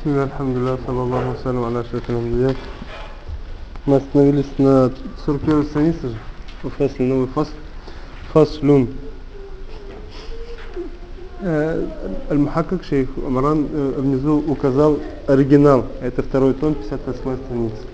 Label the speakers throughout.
Speaker 1: بسم الله الحمد لله صلى الله وسلم على أشرف الأنبياء. Мы остановились на 41 странице же. Фасль, новый фасль. Фаслюн. Аль-Мухаккак шейх Амран внизу указал оригинал. Это второй том, 58 страница.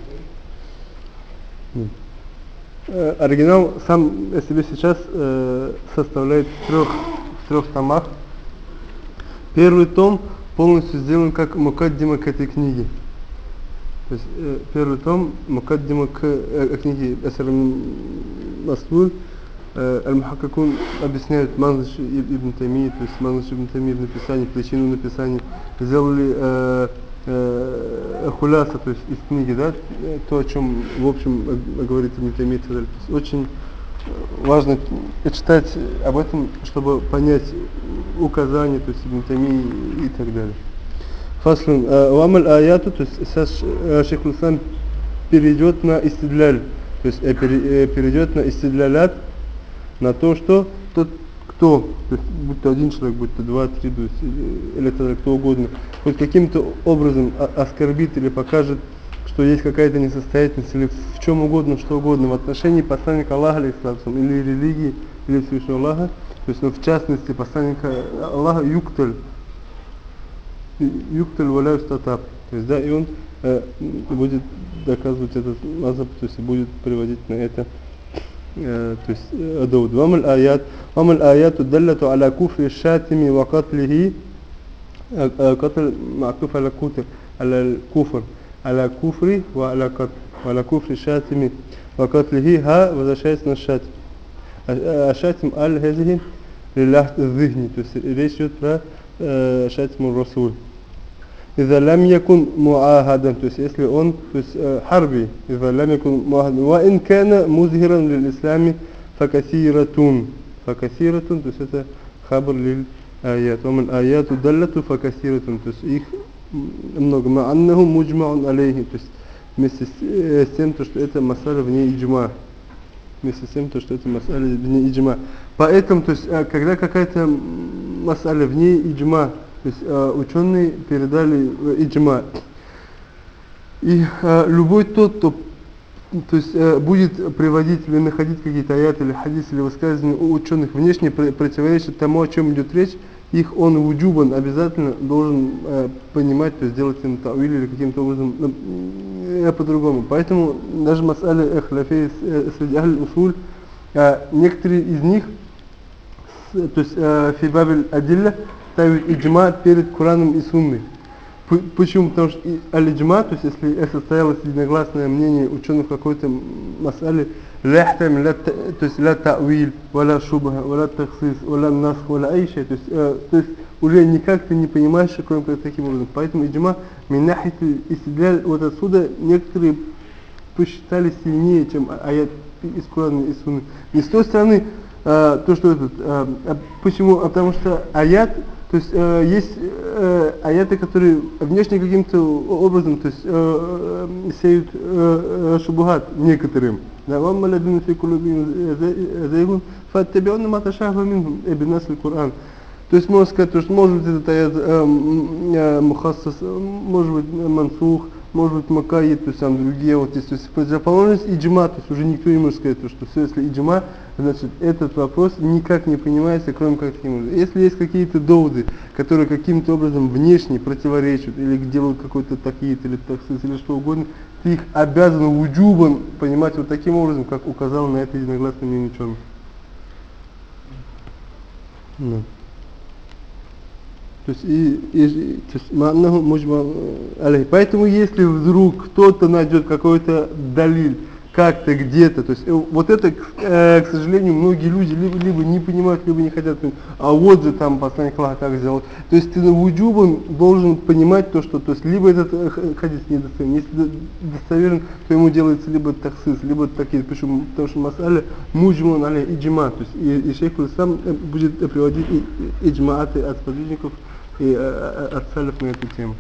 Speaker 1: Оригинал сам о себе сейчас составляет в трех томах. Первый том полностью сделан как мукаддима к этой книге. То есть первый том мукаддима к книге Асар-Маслуль. Аль-Мухаккакун объясняют Манзиш ибн Тайми, то есть Манзиш ибн Тайми в написании, причину написания. Сделали хуляса, то есть из книги, да, то, о чем в общем говорит ибн Тайми. Очень важно читать об этом, чтобы понять указания, то есть ибн Тайми и так далее. Фаслун. Вамаль аяту, то есть сейчас шейх Лусан перейдет на истидляль, то есть перейдет на истидлялят, на то, что тот, кто, то есть, будь то один человек, будь то два, три, то есть, или кто угодно, хоть каким-то образом оскорбит или покажет, что есть какая-то несостоятельность, или в чем угодно, что угодно, в отношении посланника Аллаха, или религии, или Всевышнего Аллаха, то есть, ну, в частности, посланника Аллаха юкталь валя юстатаб, то есть, да, и он будет доказывать этот мазхаб, то есть, будет приводить на это. То есть Дауд. Вамаль аяту даллату аля куфри шатими ва катлихи катл ма'туф аля кутр аля куфр аля куфри ва аля катл ва аля куфри шатими ва катлихи ха возвращается на шатим. А шатим аль-хазихи лилляхт зихни, то есть речь идет про шатиму расуль. إذا لم يكن معاهدا, то есть если он, то есть حربي, إذا لم يكن معاهدا, وإن كان مظهرا للإسلام فكثيرة, то есть это خبر للآيات, ومن آيات دلت فكثيرة, то есть их много, مع أنه مجمع عليه, то есть вместе с тем, то, что это масаля вне иджма, вместе с тем, то, что это масаля вне иджма. Поэтому, то есть когда какая-то масаля вне иджма, то есть ученые передали иджма. И любой тот, кто то есть, будет приводить или находить какие-то аяты или хадисы или высказывания у ученых внешне противоречат тому, о чем идет речь, их он вуджубан обязательно должен понимать, то есть делать им тауиль или каким-то образом по-другому. Поэтому даже мас'аля хлафей среди аль-усуль, некоторые из них, то есть фибабель адилля, ставят иджма перед Кораном и Сунной. Почему? Потому что аль-иджма, то есть если состоялось единогласное мнение ученых в какой-то мас'але, то есть ля та'виль, валя шубха, валя таксис, валя насх, валя айша, то есть уже никак ты не понимаешь, кроме как таким образом. Поэтому иджма, миннахит истидляль, вот отсюда некоторые посчитали сильнее, чем аят из Корана и Сунны. И с той стороны, то, что почему? Потому что аят, то есть есть аяты, которые внешне каким-то образом, то есть сеют шубухат некоторым. وَأَمَّا الَّذِينَ فِي قُلُوبِهِمْ زَيْغٌ فَاتَّبِعُونَ مَا تَشَابَهَ مِنْهُ بِنَصِّ الْقُرْآنِ. То есть можно сказать, что может быть этот аят мухассас, может быть мансух, может быть макаи, то есть там другие, вот здесь, то есть противоположность иджма, то есть уже никто не может сказать, что все, если иджма, значит этот вопрос никак не понимается, кроме как таким образом. Если есть какие-то доводы, которые каким-то образом внешне противоречат, или делают какой-то такит, или таксис, или что угодно, ты их обязан вуджубан понимать вот таким образом, как указал на это единогласное мнение ученых. То есть маннаху муджма алейхи. Поэтому если вдруг кто-то найдет какой-то далиль, как-то где-то, то есть вот это, к сожалению, многие люди либо не понимают, либо не хотят понимать, а вот же там посланник Аллаха как сделал. То есть ты вуджубан должен понимать то, что, то есть либо этот хадис недостоверен, если достоверен, то ему делается либо таксис, либо такие, почему? Потому что мас'аля муджман алейхи иджма, то есть и шейх сам будет приводить иджмааты от сподвижников и от салиф на эту тему.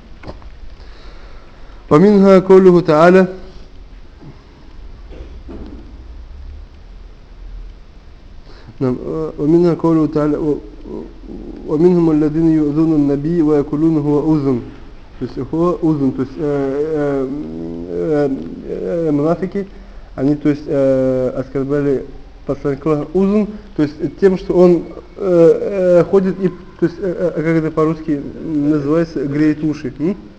Speaker 1: ومنها قوله تعالى ومنها قوله تعالى ومنهم الذين يؤذون النبي ويقولون هو أذن То есть хуа узун, то есть мунафики, они то есть оскорбляли посланника Аллаха узун, то есть тем, что он ходит и, то есть, как это по-русски называется, греет уши.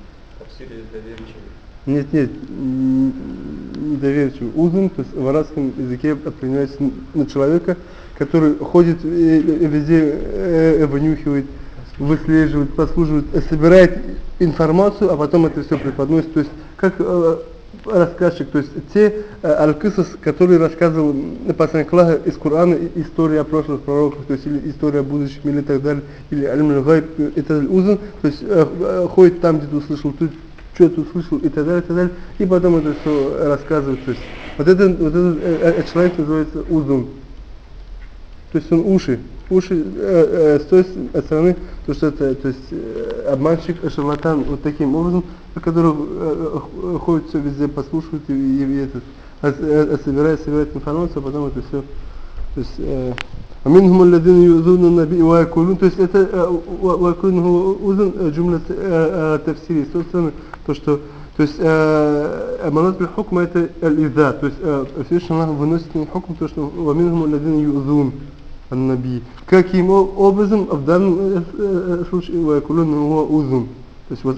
Speaker 1: Нет, недоверчивый. Узун, то есть в арабском языке применяется на человека, который ходит везде, вынюхивает, выслеживает, послушивает, собирает информацию, а потом это все преподносит. То есть как рассказчик, то есть те аль-кысас, которые рассказывал посланник Аллаха из Корана, история о прошлых пророках, то есть или история о будущем, или так далее, или аль-муль-гайб, это узун, то есть ходит там, где ты услышал, тут что-то услышал и так далее, и потом это все рассказывает. То есть вот этот человек называется узун. То есть он уши с той стороны, то что это, то есть обманщик, шарлатан, вот таким образом, который ходит все везде, послушает и собирает информацию, а потом это все, то есть ومنهم الذين يؤذون النبي ويقولون, то есть это ويقولون هو أذن جملة تفسيرية, собственно, то что, то есть аманат биль-хукм это аль-иза, то есть Всевышний Аллах выносит на хукм то, что ومنهم الذين يؤذون النبي. Каким образом в данном случае ويقولون هو أذن, то есть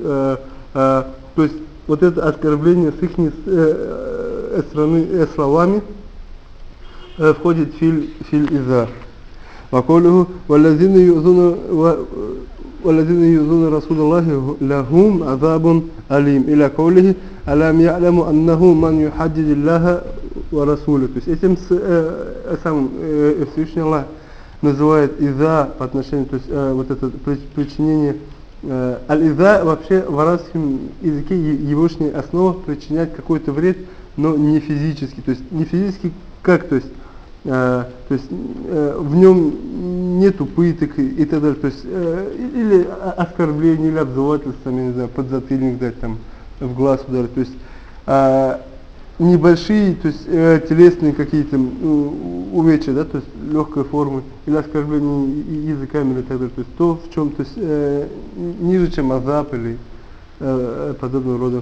Speaker 1: вот это оскорбление с их стороны словами входит филь иза. وقوله والذين يؤذون رسول الله لهم عذاب أليم إلى قوله ألم يعلموا أنه من يحدد الله ورسوله. То есть этим сам Всевышний Аллах называет иза по отношению, то есть вот это причинение. Аль-иза вообще в арабском языке егошняя основа причинять какой-то вред, но не физически. То есть не физически как, то есть в нем нету пыток и так далее, то есть или оскорбление, или обзывательство, я не знаю, подзатыльник дать, там, в глаз ударить, то есть небольшие, то есть телесные какие-то увечья, да, то есть легкой формы, или оскорбление языками или так далее, то есть то, в чем, то есть ниже, чем азаб или подобного рода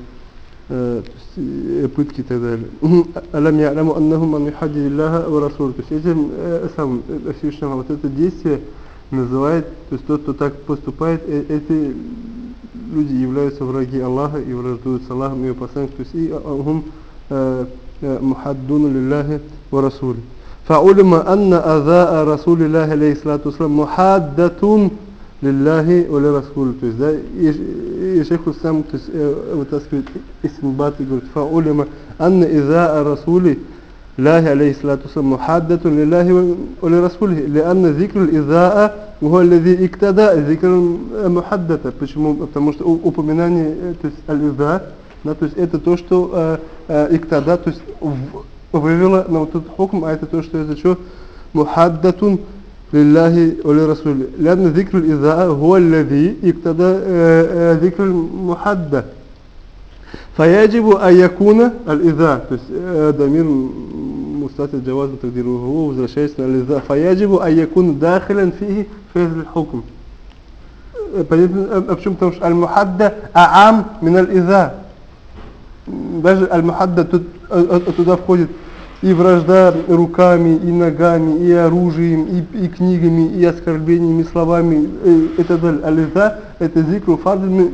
Speaker 1: пытки и так далее. Алям я'ламу аннаху ман юхаддиду Аллаха ва расулу. То есть этим сам Всевышний вот это действие называет, то есть тот, кто так поступает, эти люди являются враги Аллаха и враждуют с Аллахом и его посланником, то есть и хум мухаддуну лиллахи ва расулу. فعلم أن أذى رسول الله عليه الصلاة والسلام محادة лилляхи ва ли расулу. То есть, да, и шейх сам, то есть, вытаскивает истинбат и говорит, фаулима анна иза расули лахи алейхи салату салам мухаддатун лилляхи ва ли расулихи, лианна зикр изаа уха аллази иктада зикр мухаддата. Почему? Потому что упоминание, то есть, аль-иза, да, то есть, это то, что иктада, то есть, вывело на вот этот хукм, а это то, что это что? Мухаддатун لله ولرسوله لأن ذكر الإذاء هو الذي اقتضى ذكر المحدة فيجب أن يكون الإذاء ضمير مستتر جواز تقديره هو возвращается на الإذاء فيجب أن يكون داخلا فيه في هذا الحكم. Почему? Потому что المحدة أعام من الإذاء. Даже المحدة туда входит и вражда руками, и ногами, и оружием, и книгами, и оскорблениями, и словами, и так далее. Аль-иза это зикру фардин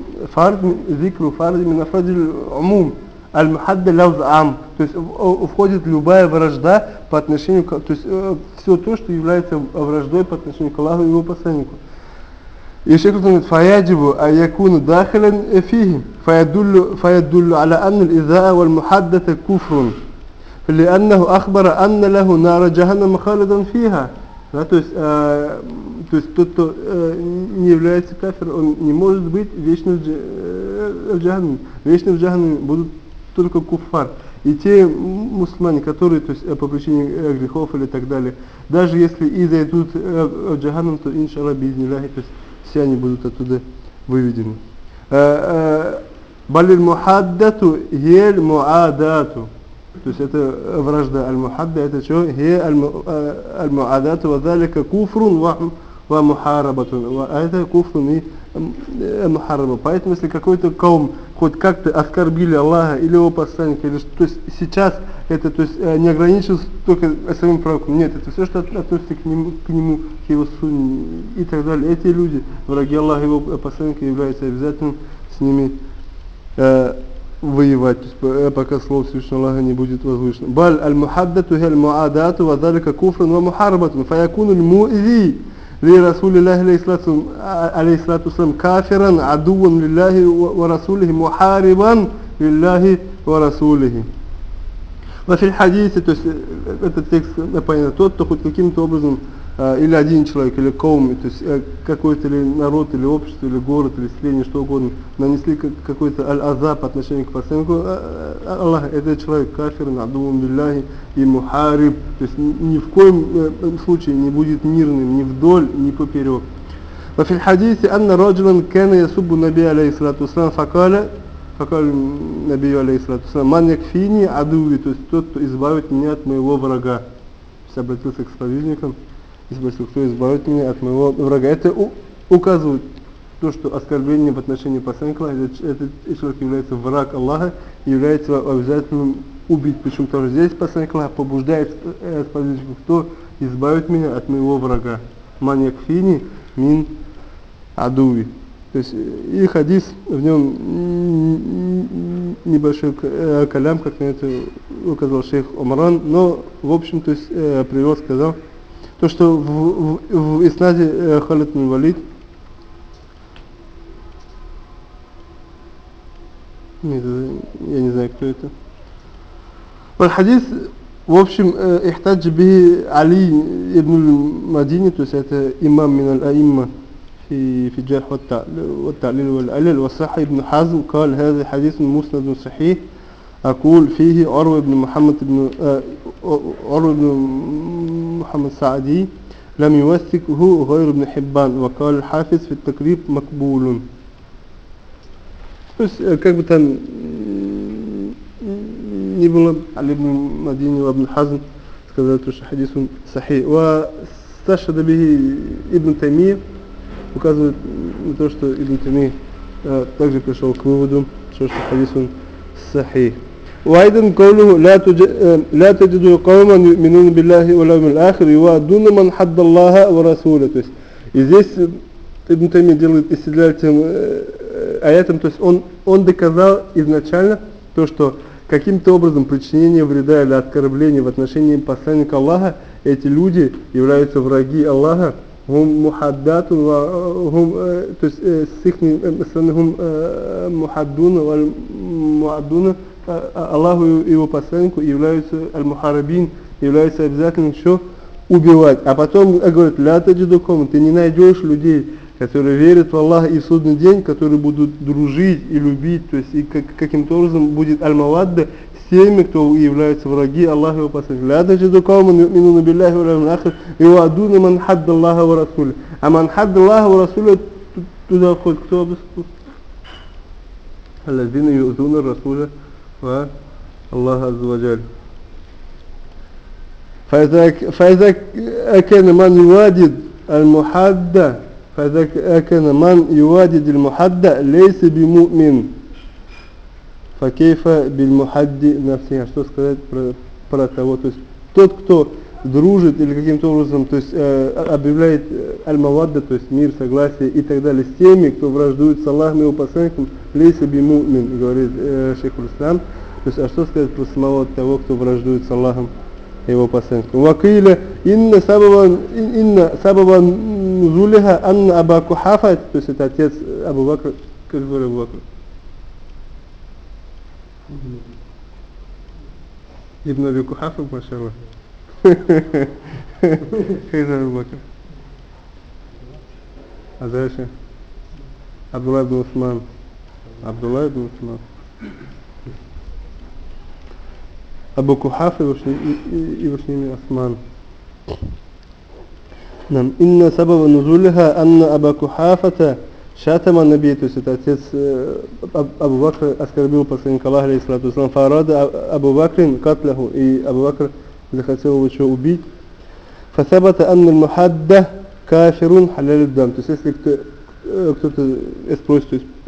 Speaker 1: минафрадиль умум. Аль-мухадда лавз ам. То есть входит любая вражда по отношению к, то есть все то, что является враждой по отношению к Аллаху и его посланнику. И шейх говорит, фаяджибу аякуну дахилан фихи, фаядуллу аля анна аль-иза валь-мухаддата куфрун. لأنه أخبر أن له نار جهنم خالدا فيها. Да, то есть тот, кто не является кафиром, он не может быть вечным в джаханнаме. Вечным в джаханнаме будут только куффар. И те мусульмане, которые, то есть по причине грехов или так далее, даже если и зайдут в джаханнам, то иншаллах биизниллахи, то есть все они будут оттуда выведены. Балиль мухаддату гель муадату. То есть это вражда аль-мухадда, это что? Хе аль-муадату ва залика куфрун ва мухарабатун. А это куфрун и мухарраба. Поэтому если какой-то каум хоть как-то оскорбили Аллаха или его посланника, или что, то есть сейчас это то есть, не ограничивается только самим пророком. Нет, это все, что относится к нему, к его сунне и так далее. Эти люди, враги Аллаха и его посланника, являются обязательным с ними воевать, то есть, пока слово Всевышнего Аллаха не будет возвышено. Баль аль-мухаддату хель муадату ва залика куфран ва мухарабатун фаякуну аль-муизи ли расулиллахи алейхиссалату вассалам кафиран адуан лиллахи ва расулихи мухарибан лиллахи ва расулихи. В хадисе, то есть этот текст понятно, тот, кто хоть каким-то образом или один человек, или каум, то есть какой-то или народ, или общество, или город, или селение, что угодно, нанесли какой-то аль-аза по отношению к посланнику Аллаха, этот человек кафир, надуван билляхи и мухариб, то есть ни в коем случае не будет мирным ни вдоль, ни поперек. وفي الحديث أن رجلا كان يسب النبي عليه الصلاة والسلام فقال النبي عليه الصلاة والسلام من يكفيني عدوي, то есть тот, кто избавит меня от моего врага. То есть обратился к сподвижникам и спросил, кто избавит меня от моего врага. Это указывает то, что оскорбление в отношении посланника Аллаха, этот человек является враг Аллаха и является обязательным убить. Причем тоже здесь посланник Аллаха побуждает сподвижников, кто избавит меня от моего врага. Ман якфини мин адуви. То есть и хадис, в нем небольшой калям, как на это указал шейх Омран, но в общем, то есть привел, сказал, то, что в иснаде Халид ибн Валид, нет, я не знаю, кто это. Хадис, в общем, ихтадж би Али ибн Мадини, то есть это имам мин аль-аимма في الجرح والتعليل والعلل. وصح ابن حزم قال هذا حديث مسند صحيح أقول فيه عروة بن محمد سعدي لم يوثقه غير ابن حبان وقال الحافظ في التقريب مقبول. То есть, как бы там ни было, Али ибн Мадини и ибн Хазм сказали, что хадис он сахи. Сташада бихи ибн Таймия указывает на то, что Ибн Тайми также пришел к выводу, что хадис он сахих. وأيضا قوله لا تجد قوما يؤمنون بالله واليوم الآخر يوادون من حد الله ورسوله. То есть и здесь Ибн Тайми делает истидляль тем аятом, то есть он доказал изначально то, что каким-то образом причинение вреда или оскорбления в отношении посланника Аллаха, эти люди являются враги Аллаха. هم محدات وهم то есть с их стороны هم محدون والمعدون Аллаху и его посланнику являются аль-мухарабин, являются обязательно что? Убивать. А потом говорит, ля таджидукум, ты не найдешь людей, которые верят в Аллаха и в судный день, которые будут дружить и любить, то есть и каким-то образом будет аль-мавадда теми, кто являются враги Аллаха и его посланника. لا تجد قوما يؤمنون بالله واليوم الآخر يوادون من حد الله ورسوله. А من حد الله ورسوله туда входит кто объяснил? الذين يؤذون الرسول والله عز وجل. فإذا كان من يوادد المحد فإذا كان من يوادد المحد ليس بمؤمن. Факейфа биль-мухадди нафсиха. Что сказать про того, то есть тот, кто дружит или каким-то образом, то есть объявляет аль-мавадда, то есть мир, согласие и так далее, с теми, кто враждует с Аллахом и его посланником, лейса би-му'мин, говорит шейхуль ислам. То есть, а что сказать про самого того, кто враждует с Аллахом и его посланником? Вакиля инна сабаба нузулиха анна Аба Кухафа, то есть это отец Абу Бакра, как говорит Абу Бакр? Ибн Аби Кухафа, машаллах. Хейза Абу Бакр. А дальше? Абдулла ибн Усман. Абдулла ибн Усман. Абу Кухафа и вошними Осман. Нам. Инна сабаба нузулиха анна Аба Кухафата шатама наби, то есть это отец Абу Бакр оскорбил посланника Аллаха, алейхиссалату вассалам, фарада Абу Бакрин катляху, и Абу Бакр захотел его что, убить. Фасабата анна аль-мухадда кафирун халяль дам, то есть если кто-то спросит,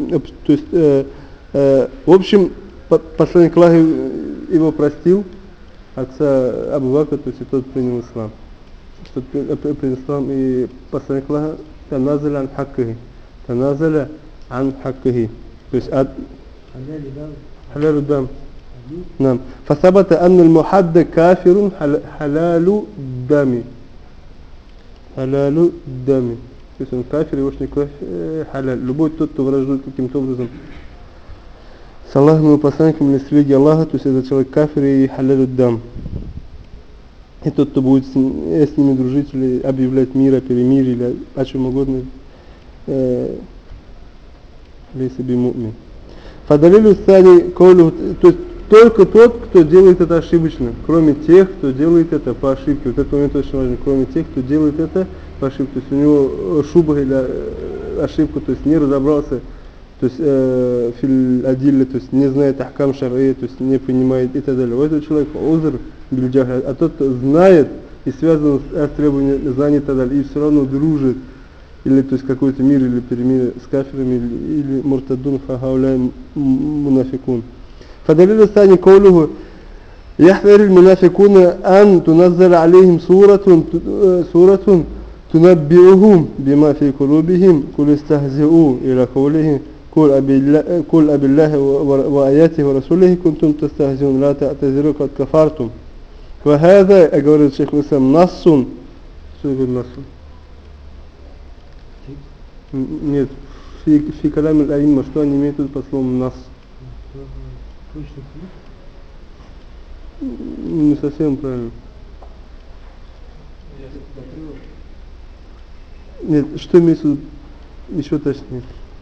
Speaker 1: в общем, посланник Аллаха его простил, отца Абу Бакра, то есть и тот принял ислам. Что принял ислам, и посланник Аллаха таназаля ан хаккахи. Таназаля ан хаккахи. То есть от халялю дам. نعم فثبت أن المحد كافر حلال دم حلال دم. То есть он кафир, его кровь халяль. Любой тот, кто враждует каким-то образом с Аллахом и посланником или с религией Аллаха, то есть это человек кафир и халялю дам. И тот, кто будет с ними дружить или объявлять мир, о перемирии или о чем угодно, лейса би му'мин. Фадалилю сани коулю, то есть только тот, кто делает это ошибочно, кроме тех, кто делает это по ошибке. Вот этот момент очень важен, кроме тех, кто делает это по ошибке. То есть у него шуба или ошибка, то есть не разобрался, то есть фил адилля, то есть не знает ахкам шар'и, то есть не понимает и так далее. У этого человека узр бильджахля, а тот, кто знает и связан с требованием знаний и так далее, и все равно дружит, или то есть какой-то мир или перемирие с кафирами или муртадун фахауляй мунафикун. فدليل الثاني قوله يحذر المنافقون أن تنزل عليهم سورة تنبئهم بما في قلوبهم قل استهزئوا إلى قوله قل أبي الله وآياته ورسوله كنتم تستهزئون لا تعتذروا قد كفرتم. وهذا говорит الشيخ الإسلام نص. Что говорит نص? Нет, في كلام الأئمة, что они имеют под словом нас? Не совсем правильно. Нет, что имеется в виду? Еще точнее.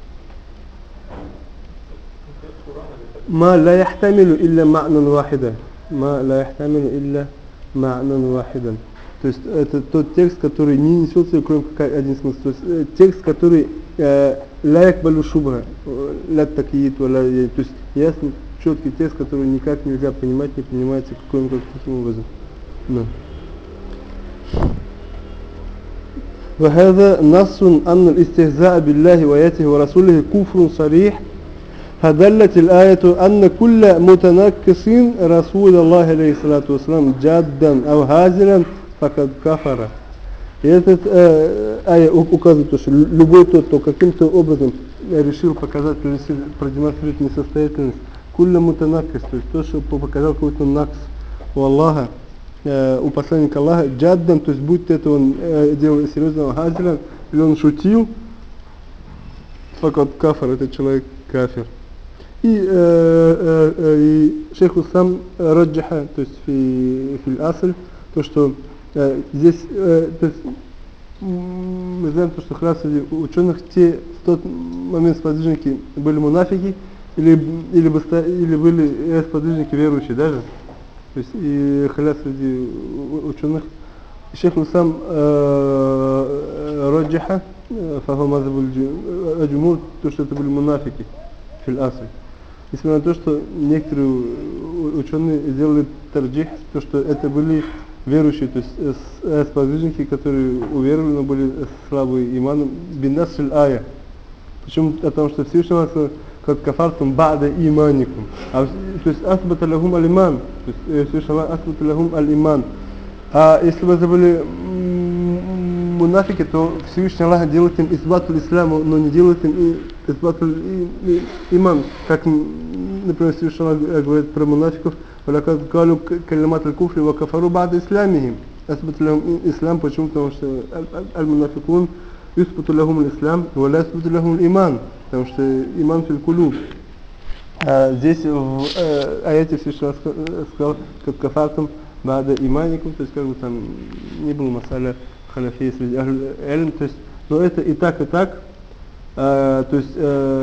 Speaker 1: ما لا يحتمل إلا معنى واحدا. ما لا يحتمل إلا معنى واحدا. То есть это тот текст, который не несет в себе кроме как один смысл. То есть текст, который لا يقبل شبهة, لا تقييد ولا, то есть ясный, четкий текст, который никак нельзя понимать, не понимается кроме как таким образом. Да. وهذا نص أن الاستهزاء بالله وآياته ورسوله كفر صريح. فدلت الآية أن كل متنكس رسول الله عليه الصلاة والسلام جادا أو هازلا فقد كفر. И этот ая указывает, что любой тот, кто каким-то образом решил показать, продемонстрировать несостоятельность, кулля мутанакис, то есть то, что показал какой-то накс у Аллаха, у посланника Аллаха, джаддан, то есть будь это он делал серьезного хазиля, или он шутил, факат кафар, этот человек кафир. И шейх сам раджаха, то есть фил асль, то, что здесь, то есть, мы знаем, что хляс среди ученых, в тот момент сподвижники были мунафики, или были сподвижники верующие даже. То есть и хляс среди ученых. Шейх сам раджаха, фаху мазабуль аджумур, то, что это были мунафики, фил асль. Несмотря на то, что некоторые ученые сделали тарджих, то, что это были верующие, то есть сподвижники, которые уверовали, но были слабые иманом, биннасиль ая. Почему? Потому что Всевышний нас как кафартум бада иманикум. То есть асбата лахум аль-иман. То есть Всевышний асбата лахум аль-иман. А если бы это были мунафики, то Всевышний Аллах делает им исбатуль исламу, но не делает им исбатуль иман. Как, например, Всевышний Аллах говорит про мунафиков: «Валякад калю калимат аль-куфри ва кафару бада исламихим». Асбату лахум ислам, почему? Потому что аль-мунафикун юсбату лахум аль-ислам, ва ла юсбату лахум аль-иман. Потому что иман фил кулуб. Здесь в аяте Всевышний Аллах сказал: «Как кафартум бада иманикум», то есть как бы там не было масаля ханафии среди аль-илм, то есть, но это и так, то есть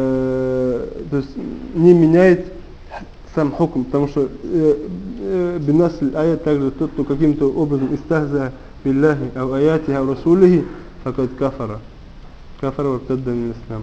Speaker 1: не меняет сам хукм, потому что биннасль аят также тот, кто каким-то образом истахза билляхи, ау аяти, ау расулихи, факад кафара вартадда мин ислам.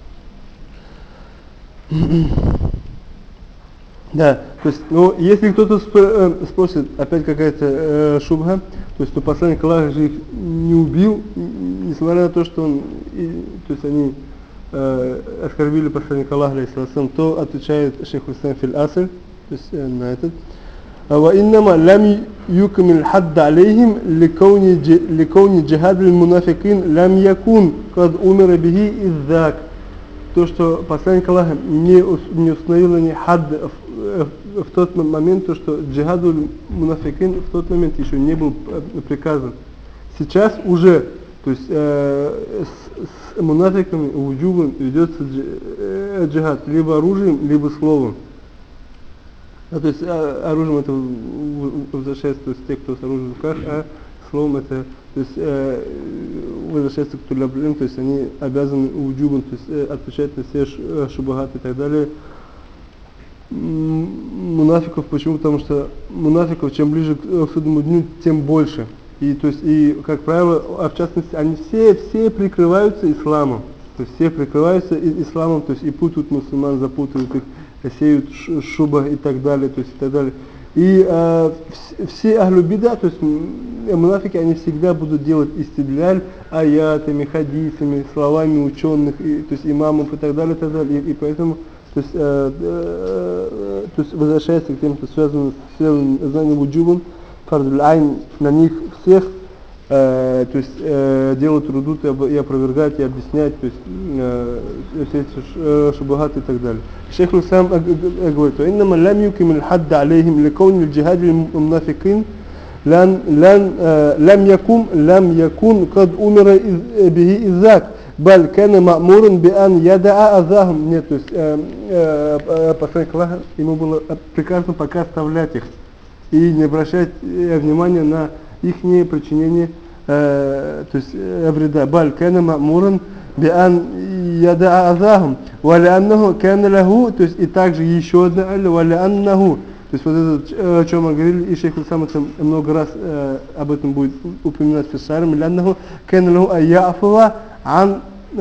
Speaker 1: Да, то есть, ну, если кто-то спросит, опять какая-то шубха, то есть, посланник Аллаха же их не убил, несмотря на то, что он, то есть, они оскорбили посланника Аллаха, алейхиссалам, то отвечает шейх Ислам фил Асль, то есть на этот. وإنما لم يكمل الحد عليهم لكون جهاد المنافقين لم يكن قد أمر به إذ ذاك. То, что посланник Аллаха не установил на них хад в тот момент, то, что джихаду мунафикин в тот момент еще не был приказан. Сейчас уже, то есть с мунафиками уджубом ведется джихад либо оружием, либо словом. То есть оружием это возвращается, то есть те, кто с оружием в руках, а словом это, то есть возвращается к тулаблим, то есть они обязаны уджубом, то есть отвечать на все шубахат и так далее. Мунафиков, почему? Потому что мунафиков, чем ближе к судному дню, тем больше. И, то есть, и как правило, а в частности, они все прикрываются исламом. То есть все прикрываются исламом, то есть и путают мусульман, запутывают их, сеют шуба и так далее, то есть и так далее. И все ахлю бида, то есть мунафики, они всегда будут делать истидляль аятами, хадисами, словами ученых, то есть имамов и так далее, и так далее. И поэтому, то есть возвращается к тем, что связано с знанием уджубом, фардуль айн на них всех, то есть делают рудут и опровергать, и объяснять, то есть все эти шубахаты и так далее. Шейх Ислам говорит: «Иннама лам юкимил хадда алейхим ликауни джихади мунафикин лам якун кад умира бихи изак, баль кана ма'муран би ан яда'a азахум». Нет, то есть посланник Аллаха, ему было приказано пока оставлять их и не обращать внимания на их причинение то есть вреда. Баль кана ма'муран би ан яда'a азахум валя аннаху кана лаху, то есть и также еще одна алля валя аннаху. То есть вот это, о чем мы говорили, и шейх сам это много раз об этом будет упоминать в Фиссарам, ля аннаху кана лаху аяфуа ан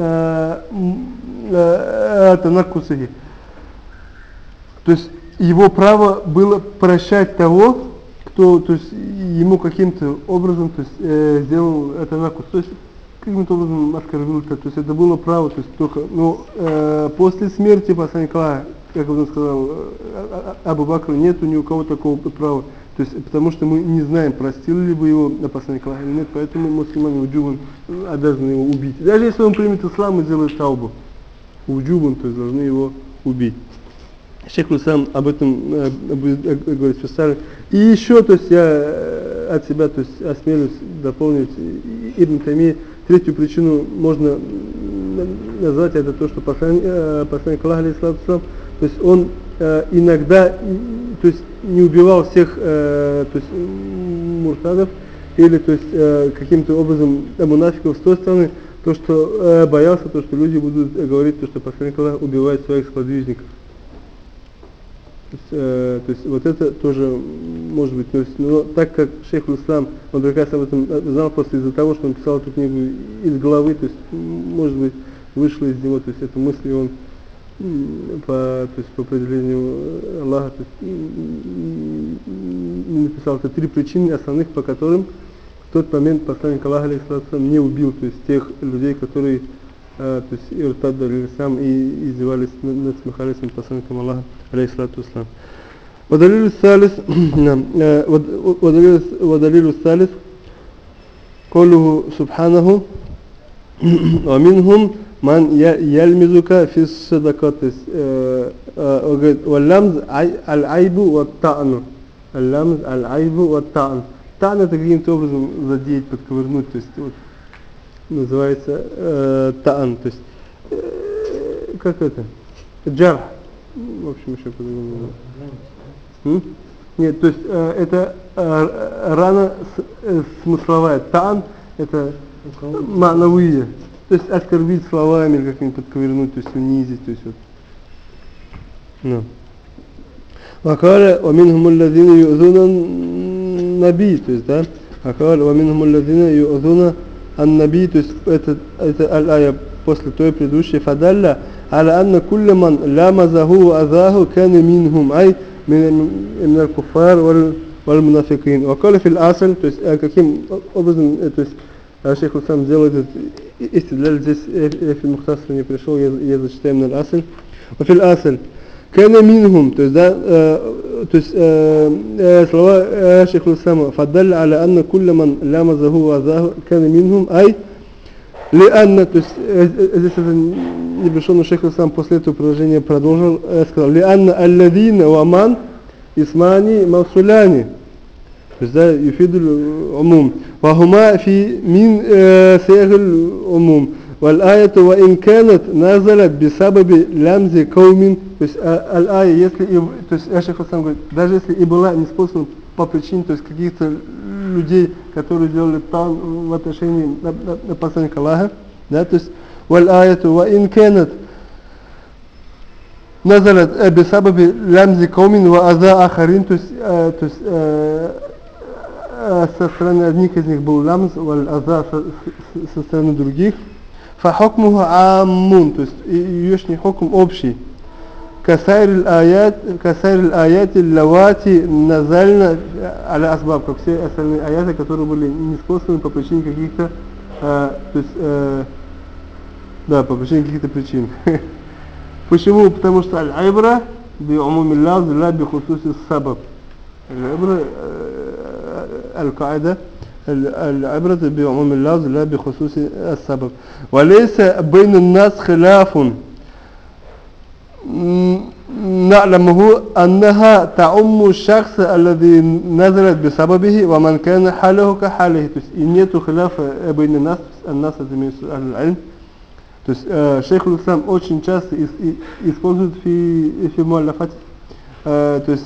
Speaker 1: танаккусихи. То есть его право было прощать того, кто, то есть ему каким-то образом, то есть сделал это накус, то есть каким-то образом оскорбил, то есть это было право, то есть только, но после смерти посланника Аллаха, как он сказал, Абу Бакр, нет у ни у кого такого права, то есть потому что мы не знаем, простил ли бы его посланник Аллаха или нет, поэтому мусульмане уджубан обязаны его убить. Даже если он примет ислам и сделает таубу, уджубан, то есть должны его убить. Шейх Ислам об этом будет говорить в Фиссаре. И еще, то есть я от себя, то есть осмелюсь дополнить Ибн Таймия. Третью причину можно назвать, это то, что посланник Аллаха, алейхиссалату вассалам, то есть он иногда, то есть не убивал всех, то есть муртадов или, то есть каким-то образом мунафиков с той стороны, то, что боялся, то, что люди будут говорить, то, что посланник Аллаха убивает своих сподвижников. То есть вот это тоже может быть, но так как шейх Ислам, он прекрасно об этом знал просто из-за того, что он писал эту книгу из головы, то есть может быть вышло из него, то есть эту мысль, и он то есть по определению Аллаха, то есть написал это три причины основных, по которым в тот момент посланник Аллаха, алейхиссалату не убил, то есть тех людей, которые то есть иртаддали сам и издевались над смехалисом посланником Аллаха, алейхиссалату вассалам. ودليل الثالث قوله سبحانه ومنهم من يلمزك في الصدقات واللمز العيب والطعن. اللمز العيب والطعن. Тан это каким-то образом задеть, подковырнуть, то есть вот, называется таан, то есть как это? Джарх. В общем, еще по-другому. Нет, то есть это рана смысловая. Таан это ма'навия. То есть оскорбить словами или как-нибудь подковырнуть, то есть унизить, то есть вот. Ну. وقال ومنهم الذين يؤذون النبي, то есть, да, وقال ومنهم الذين يؤذون النبي, то есть это аль-ая после той предыдущей, فدل على أن كل من لامزه وأذاه كان منهم أي من الكفار والمنافقين. وقال في الأصل, то есть каким образом, то есть шейх Ислам сделал этот истидляль здесь في المختصر не пришел, я зачитаю на الأصل. وفي الأصل كان منهم, то есть, да, то есть слова شيخ الإسلام فدل على أن كل من لمزه وأذاه كان منهم أي لأن, то есть здесь это не пришел, но шейх الإسلام после этого предложения продолжил, сказал لأن الذين ومن اسماني موصولاني, то есть, да, يفيد العموم وهما في من صيغ العموم والآية وإن كانت نزلت بسبب لمز قوم, то есть аль-ая, если, то есть шейх الإسلам говорит, даже если и была неспособна по причине, то есть каких-то людей, которые делали там в отношении посланника Аллаха, да, то есть والآية وإن كانت نزلت بسبب لمز قوم وأذى آخرين, то есть со стороны одних из них был ламз, валь-аза со стороны других. Фахукмуху аммун, то есть еешний хукм общий. Касайр аль-аяти лавати назальна аля асбаб, как все остальные аяты, которые были неспособны по причине каких-то, то есть, да, по причине каких-то причин. Почему? Потому что аль-айбра би умуми лавз ла би хусуси сабаб. العبرة القاعدة العبرة بعموم اللفظ لا بخصوص السبب وليس بين الناس خلاف نعلمه أنها تعم الشخص الذي نزلت بسببه ومن كان حاله كحاله. То есть и нету خلاف بين الناس, الناس это имеется العلم. То есть шейх الإسلام очень часто использует في مؤلفات, то есть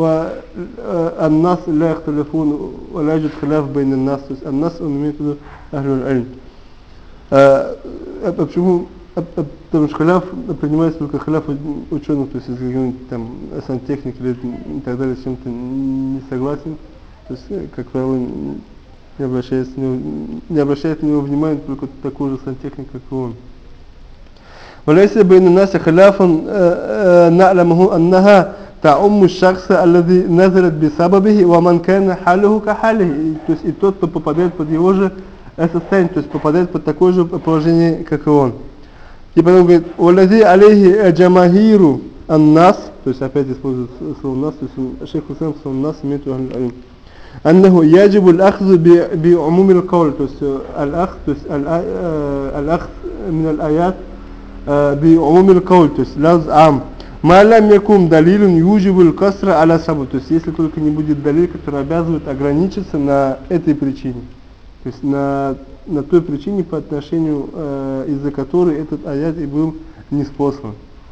Speaker 1: الناس لا يختلفون ولا يوجد خلاف بين الناس, то есть الناس он имеет в виду أهل العلم. Почему? Потому что халяф принимается только халяф ученых, то есть если какой-нибудь там сантехник или и так далее с чем-то не согласен, то есть, как правило, не обращает на него внимания только такой же сантехник, как и он. وليس بين الناس خلاف نعلمه أنها تعم الشخص الذي نزلت بسببه ومن كان حاله كحاله, то есть и тот, кто попадает под его же состояние, то есть попадает под такое же положение, как и он. И потом говорит, «Валади алейхи джамахиру ан-нас», то есть опять использует слово «нас», то есть шейх Хусейн слово «нас» имеет в виду «Аннаху яджибу аль-ахзу би умуми аль-кауль», то есть аль-ахз, то есть аль-ахз мин аль-аят би умуми аль-кауль, то есть лаз ам. «Ма лам якум далилун юджибу аль-касра аля сабу», то есть если только не будет далиль, который обязывает ограничиться на этой причине, то есть на той причине, по отношению из-за которой этот аят и был ниспослан.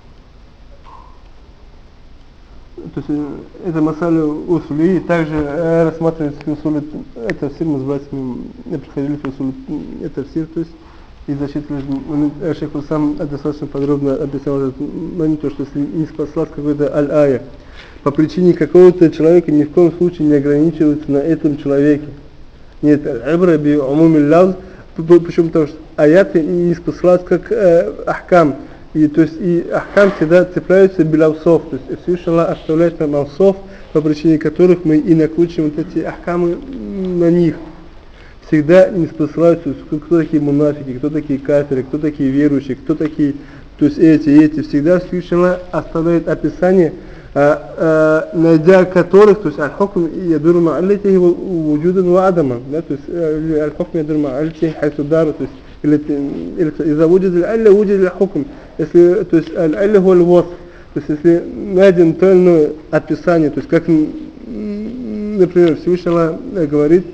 Speaker 1: То есть это масаля усули, также рассматривается в усуле, это все мы с братьями приходили в усуле, это все, то есть и зачитывали, шейх сам достаточно подробно описал этот момент, то, что если не спаслась какой-то аль-ая, по причине какого-то человека ни в коем случае не ограничивается на этом человеке. Нет, аль-ибра би умуми лавз, почему? Потому что аяты не спасаются как ахкам. И, то есть и ахкам всегда цепляются билавсов. То есть Всевышний Аллах оставляет нам авсов, по причине которых мы и накручиваем вот эти ахкамы на них. Всегда не спасаются, кто такие мунафики, кто такие кафиры, кто такие верующие, кто такие, то есть эти. Всегда Всевышний Аллах оставляет описание, найдя которых, то есть аль-хукм ядуру ма'аллитихи вуджудан ва адама, да, то есть аль-хукм ядуру ма'аллитихи хайсу дару, то есть или иза вуджид аль-алля вуджид аль-хукм, если, то есть аль-алля хуа аль-васф, то есть если найдем то или иное описание, то есть как, например, Всевышний Аллах говорит,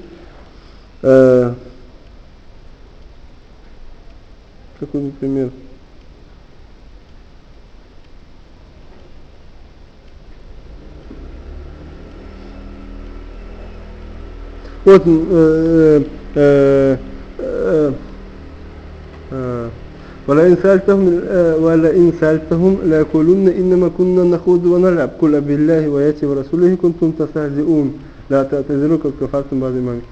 Speaker 1: какой, например, вот ولئن سألتهم ليقولن إنما كنا نخوض ونلعب قل بالله وآياته ورسوله كنتم تستهزئون لا تعتذروا قد كفرتم بعد إيمانكم.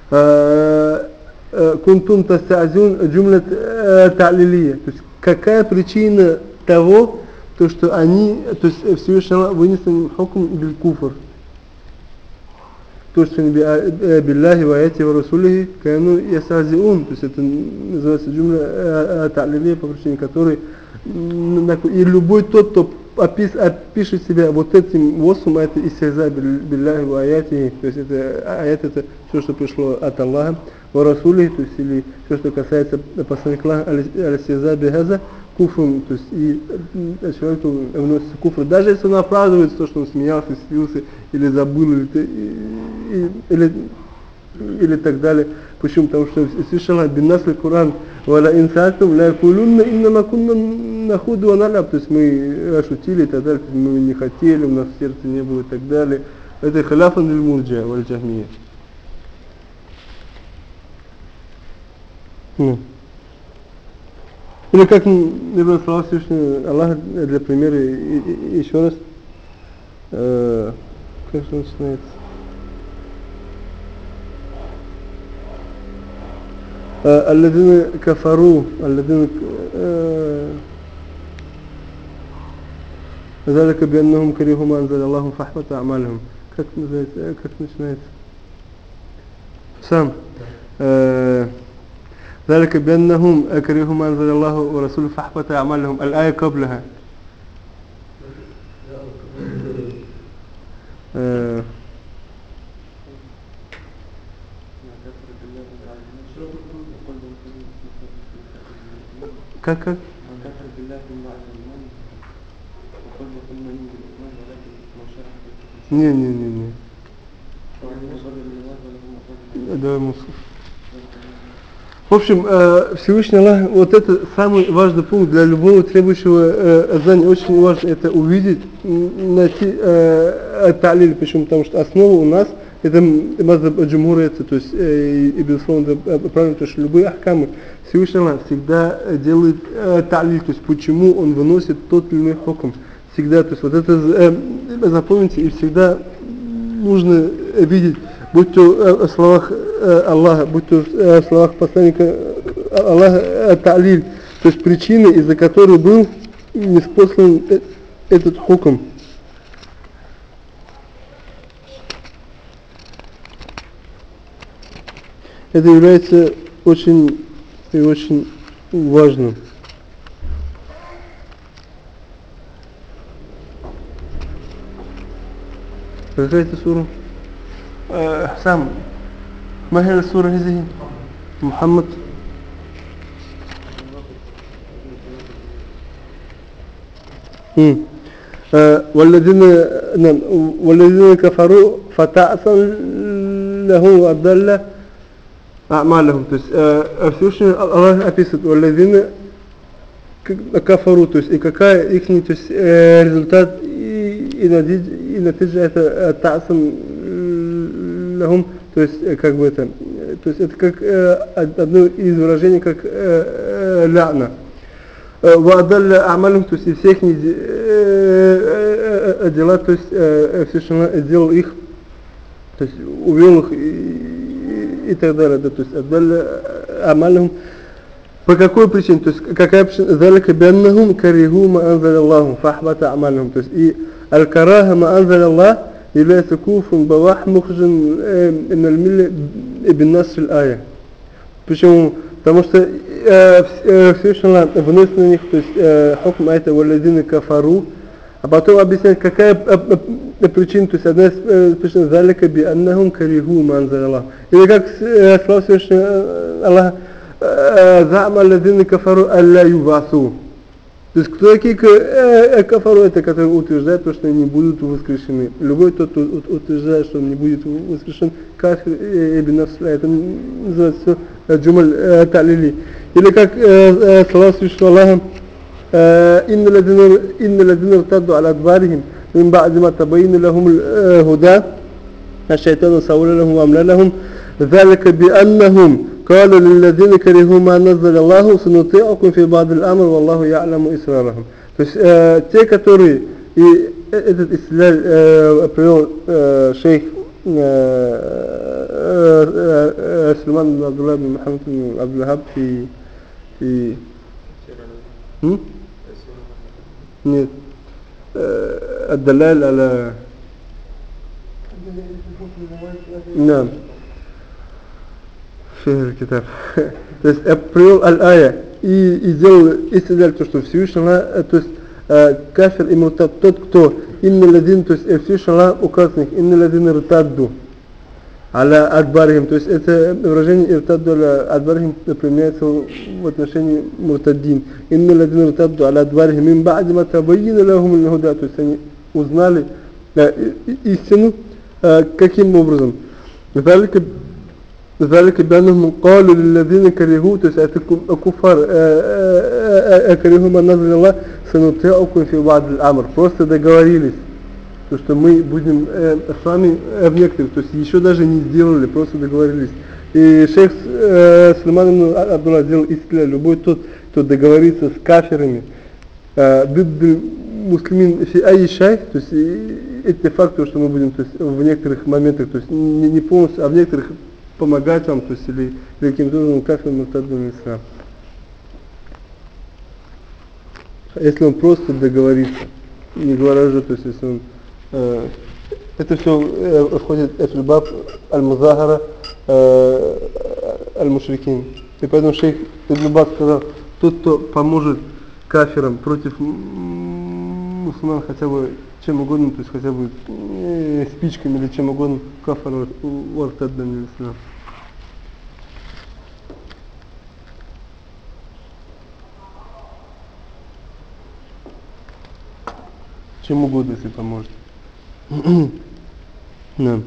Speaker 1: كنتم تستهزئون جملة تعليلية, то есть какая причина того, то что они, то есть Всевышний Аллах вынес хукм биль-куфр. то, что они билляхи ва аяти ва расулихи кану ястахзиун. То есть это называется джумля та'лилия, по причине которой и любой тот, кто опишет себя вот этим восом, это истихза билляхи ва аяти, то есть это аят, это все, что пришло от Аллаха, ва расулихи, то есть или все, что касается посланника Аллаха, аль-истихза бихаза куфрун, то есть и человеку вносится куфр, даже если он оправдывается то, что он смеялся, слился, или забыл, или так далее. Почему? Потому что слышала биннасль Коран, вала инсатум ла якулунна иннама кунна нахуду ва наляб, то есть мы шутили и так далее, мы не хотели, у нас в сердце не было и так далее. Это халяфан лиль мурджия валь джахмия. Или как Ибн сказал Всевышний Аллах для примера еще раз, как же начинается? الذين كفروا الذين ذلك بأنهم كرهوا ما أنزل الله فأحبط أعمالهم. Как начинается? Сам. ذلك بأنهم كرهوا ما أنزل الله ورسوله فأحبط أعمالهم. الآية قبلها. как? Не. Да, в общем, Всевышний Аллах, вот это самый важный пункт для любого требующего знания. Очень важно это увидеть, найти та'лиль, почему? Потому что основа у нас это мазхаб джумхур, то есть и безусловно правильно, потому что любые ахкамы Всевышний Аллах всегда делает та'лиль, то есть почему он выносит тот или иной хукм. Всегда, то есть вот это запомните, и всегда нужно видеть, будь то в словах Аллаха, будь то в словах посланника Аллаха та'лиль, то есть причины, из-за которой был ниспослан этот хукм. Это является очень и очень важным. Какая это сура? Сам. ما هي السورة هذه؟ محمد. والذين كفروا فتعصا لهم وأضل أعمالهم. То есть Всевышний Аллах описывает والذين كفروا, то есть и какая их, то есть результат и натиджа это تعصا لهم, то есть как бы это, то есть это как одно из выражений как ляна. وأضل أعمالهم, то есть и всех дела, то есть Всевышний сделал их, то есть увел их и так далее, да, то есть أضل أعمالهم. По какой причине? То есть какая причина? ذلك بأنهم كرهوا ما أنزل الله فأحبط أعمالهم. То есть и الكراهة ما أنزل الله является куфрун бавах мухджин инальмилля биннас фил ая. Почему? Потому что Всевышний Аллах выносит на них, то есть хукм айта валладины кафару, а потом объясняет, какая причина, то есть одна из причин залика би аннахум кариху ма анзаля Аллах. Или как сказал Всевышний Аллах, за'ама алладины кафару алла юбасу. То есть кто такие кафару, это которые утверждают, что они не будут воскрешены. Любой тот, кто утверждает, что он не будет воскрешен, кафир ибн нафсля, это называется джумаль та'лили. Или как слова Всевышнего Аллаха, إن الذين ارتدوا على أدبارهم من بعد ما تبين لهم الهدى الشيطان سول لهم وأملى لهم ذلك بأنهم قالوا للذين كرهوا ما نزل الله سنطيعكم في بعض الأمر والله يعلم إسرارهم. То есть те, которые и этот истиляль привел шейх Сулейман бин Абдуллах бин Мухаммад бин Абдул-Ваххаб في нет الدلال على Да. Китаб. То есть привел аль-ая и сделал истидаль, то, что Всевышний Аллах, то есть кафир и муртад, тот, кто инна ладин, то есть Всевышний Аллах указывает, инна ладин иртадду аля адбарихим, то есть это выражение иртадду аля адбарихим применяется в отношении муртаддин. Инна ладин иртадду аля адбарихим мин ба'ди ма табайина лахум аль-худа, то есть они узнали истину, каким образом? ذلك بأنهم قالوا للذين كرهوا تسأتكم كفار كرهوا ما نزل الله سنطيعكم في بعض الأمر. Просто договорились, то, что мы будем с вами в некоторых, то есть еще даже не сделали, просто договорились. И шейх Сулейман ибн Абдулла сделал истилля, любой тот, кто договорится с кафирами, ضد мусульмин фи ай шай, то есть это факт, что мы будем, то есть в некоторых моментах, то есть не полностью, а в некоторых помогать вам, то есть или каким-то образом кафирам муртаддун ислам. Если он просто договорится, не говоря же, то есть если он это все входит в баб аль-музахара аль-мушрикин. И поэтому шейх Ибн Баз сказал, тот, кто поможет кафирам против мусульман хотя бы чем угодно, то есть хотя бы спичками или чем угодно, кафар вартаддан ислам. Чем угодно, если поможет. نعم.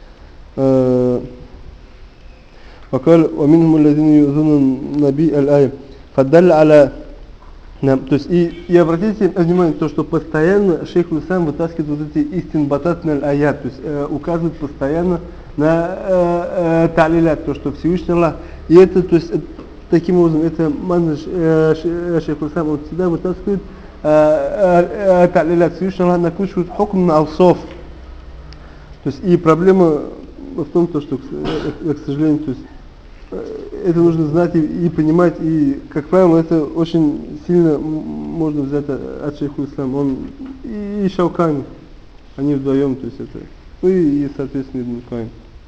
Speaker 1: وقال ومنهم الذين يؤذون النبي الآية فدل على то есть и обратите внимание, то, что постоянно шейх Ислам вытаскивает вот эти истинбататные аят, то есть указывает постоянно на талилят, то, что Всевышний Аллах. И это, то есть таким образом, это манж шейх Ислам, он всегда вытаскивает талилят, Всевышний Аллах накручивает хукм на алсоф. То есть и проблема в том, то, что, к сожалению, то есть это нужно знать и понимать, и, как правило, это очень сильно можно взять от шейха Ислама. Он и Шаукани, они вдвоем, то есть это, ну и соответственно, Ибн Каим.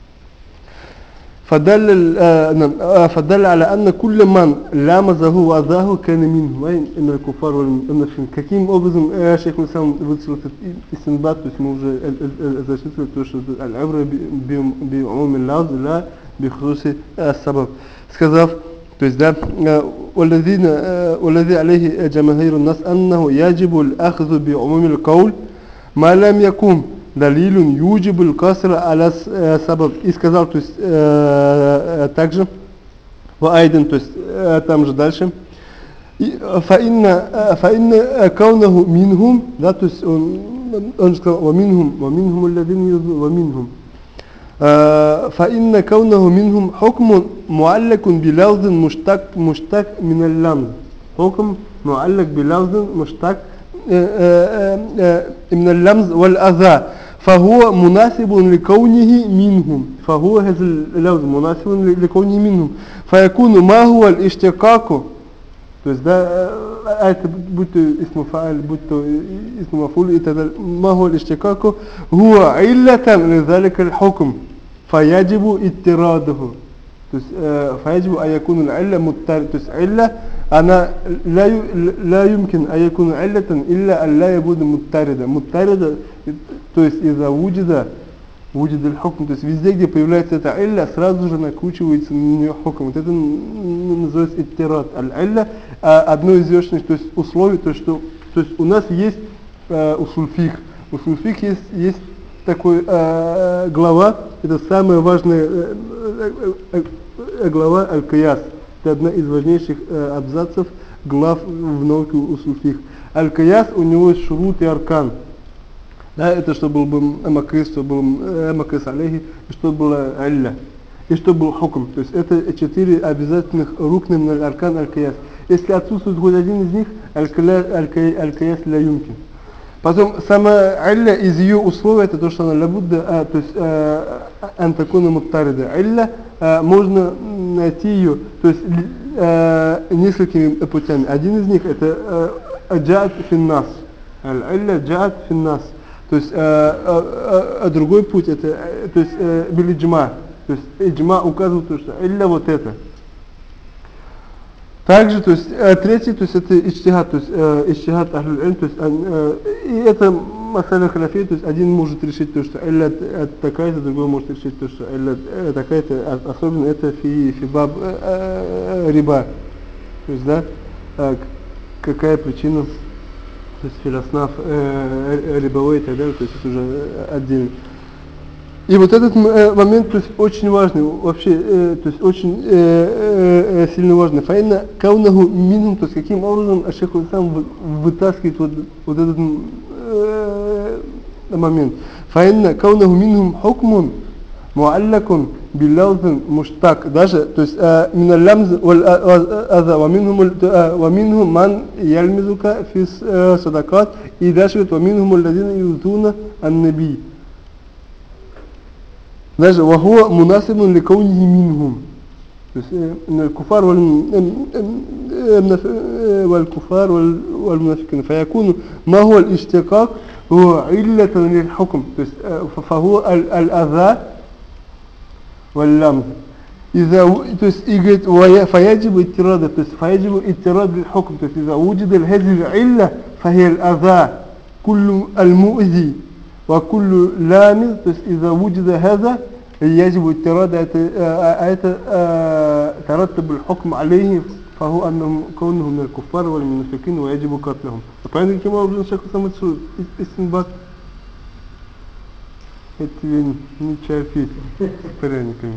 Speaker 1: فدل على أن كل من لامزه وأذاه كان منه إن الكفار والمنافقين. Каким образом шейх Ислам выцелил этот истинбат, то есть мы уже зачитывали то, что аль-абра би-умум аль-лавз ла би-хусуси ас-сабаб. Сказав, то есть да, والذي عليه جماهير الناس أنه يجب الأخذ بعموم القول ما لم يكن دليل يوجب القصر على سبب. И сказал, то есть также وأيضا, то есть там же дальше فإن كونه منهم, да, то есть он сказал ومنهم الذين يؤذون ومنهم فإن كونه منهم حكم معلق بلفظ مشتق من اللمز. حكم معلق بلفظ مشتق من اللمز والأذى فهو مناسب لكونه منهم. فهو هذا اللفظ مناسب لكونه منهم فيكون ما هو الاشتقاق, то есть да, это будь то اسم فاعل, будь то اسم مفعول и так далее, ما هو الاشتقاق هو علة لذلك الحكم فيجب اضطراده, то есть فيجب أن يكون العلة مضطرد, то есть علة она لا يمكن أن يكون علة إلا أن لا يكون مضطردة. مضطردة, то есть из-за вуджида аль-хукм, то есть везде, где появляется эта илля, сразу же накручивается на нее хукм. Вот это называется иттирад. Аль-илля одно из вершных, то есть условий, то есть у нас есть усуль-фик. Усуль-фик есть такой глава, это самая важная глава аль-кияс. Это одна из важнейших абзацев глав в науке усуль-фик. Аль-кияс, у него есть шурут и аркан. Да, это что был бы макис, что был макис алейхи, и что было алля, и что был хукм. То есть это 4 обязательных рукны на аркан аль-кияс. Если отсутствует хоть один из них, аль-кияс ля юмкин. Потом сама алля из ее условий, это то, что она лабудда, то есть антакуна муттарида. Алля можно найти ее, то есть несколькими путями. Один из них это джаат финнас. Аль-алля джаат финнас. То есть, другой путь это, то есть, билиджма. То есть, иджма указывает, что илля вот это. Также, то есть, третий, то есть, это ичтихад, то есть, ичтихад ахлюль-илм, то есть, и это масаля ханафи, то есть, один может решить то, что илля такая-то, другой может решить то, что илля такая-то, особенно это фибаб риба. То есть, да, какая причина, то есть филоснаф рибовой и так далее, то есть это уже отдельно. И вот этот момент, то есть очень важный, вообще, то есть очень сильно важный. Фаинна каунаху минхум, то есть каким образом шейх сам вытаскивает вот этот момент. Фаинна каунаху минхум хукмун муаллакун биллаузин муштак. Даже, то есть мин лямз ва минхум ман ялмизука фи садакат, и дальше ва минхум алладина юзуна ан-наби. Даже وهو مناسب لكونه منهم. من الكفار والكفار والمنافقين، فيكون ما هو الاشتقاق هو علة للحكم، فهو الأذى واللمز. إذا فيجب اضطراد، فيجب اضطراد الحكم، إذا وجد هذه العلة فهي الأذى كل المؤذي وكل لامز. إذا وجد هذا يجب اضطراد ترتب الحكم عليه، فهو أنهم كونهم من الكفار والمنافقين ويجب قتلهم. فعندما كما أقول شيخ سامد شو استنباط это не чай пить с пряниками.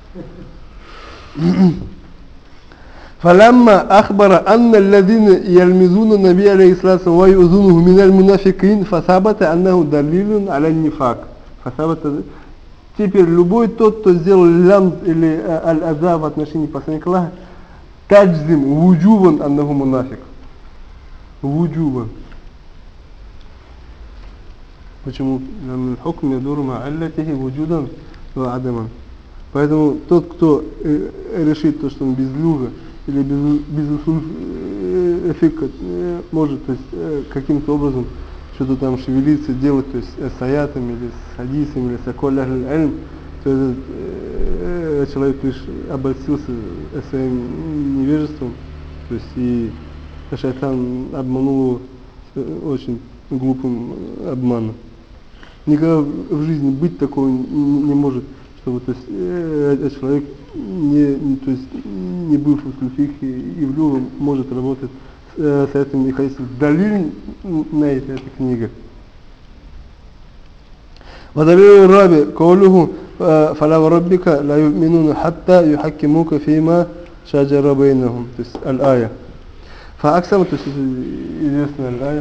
Speaker 1: فلما أخبر أن الذين يلمزون النبي عليه الصلاة والسلام ويؤذونه من المنافقين فثبت أنه دليل على النفاق. فثبت. Теперь любой тот, кто сделал лямз или аль-аза в отношении посланника Аллаха, таджзим вуджубан аннаху мунафик. Вуджубан. Почему? Хукм ядуру ма'аллатихи вуджудан ва адаман. Поэтому тот, кто решит то, что он без люга или без усуль фикка может, то есть каким-то образом что-то там шевелиться, делать, то есть с аятами или с хадисами или с аколь аль-ильм, то этот человек лишь обольстился своим невежеством, то есть и шайтан обманул его очень глупым обманом. Никогда в жизни быть такого не может, чтобы, то есть, человек то есть, не быв в сульфихе и в люгу может работать с этим и хадисом. Далиль на эта книга. ودليل الرابع قوله فلا وربك لا يؤمنون حتى يحكموك فيما شجر بينهم. الآية. فأقسم, то есть известная الآية.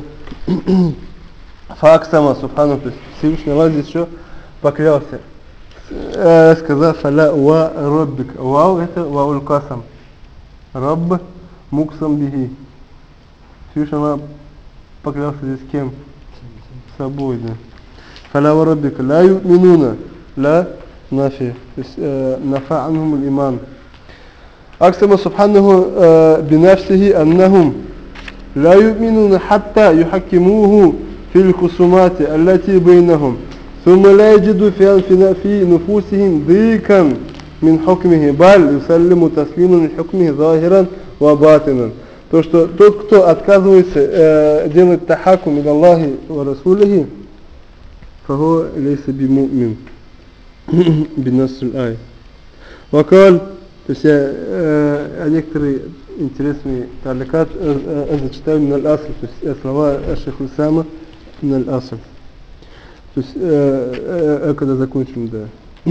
Speaker 1: فأقسم سبحانه, то есть Всевышний Аллах здесь еще поклялся, сказав фаля ва роббик. Вау это вауль касам. Рабб муксам бихи. Всевышний Аллах поклялся здесь кем? Собой, да. فلا وربك لا يؤمنون لا نافع نفع عنهم الإيمان. أقسم سبحانه بنفسه أنهم لا يؤمنون حتى يحكموه في الخصومات التي بينهم ثم لا يجد في نفوسهم ضيقا من حكمه بل يسلم تسليما لحكمه ظاهرا وباطنا. То, что тот, кто отказывается делать тахакум ил Аллахи ва Расулихи, فهو ليس بمؤمن بنص الآية. وقال, то есть некоторые интересные таликат зачитаю من الأصل, то есть слова шейха Усама من الأصل. То есть когда закончим, да.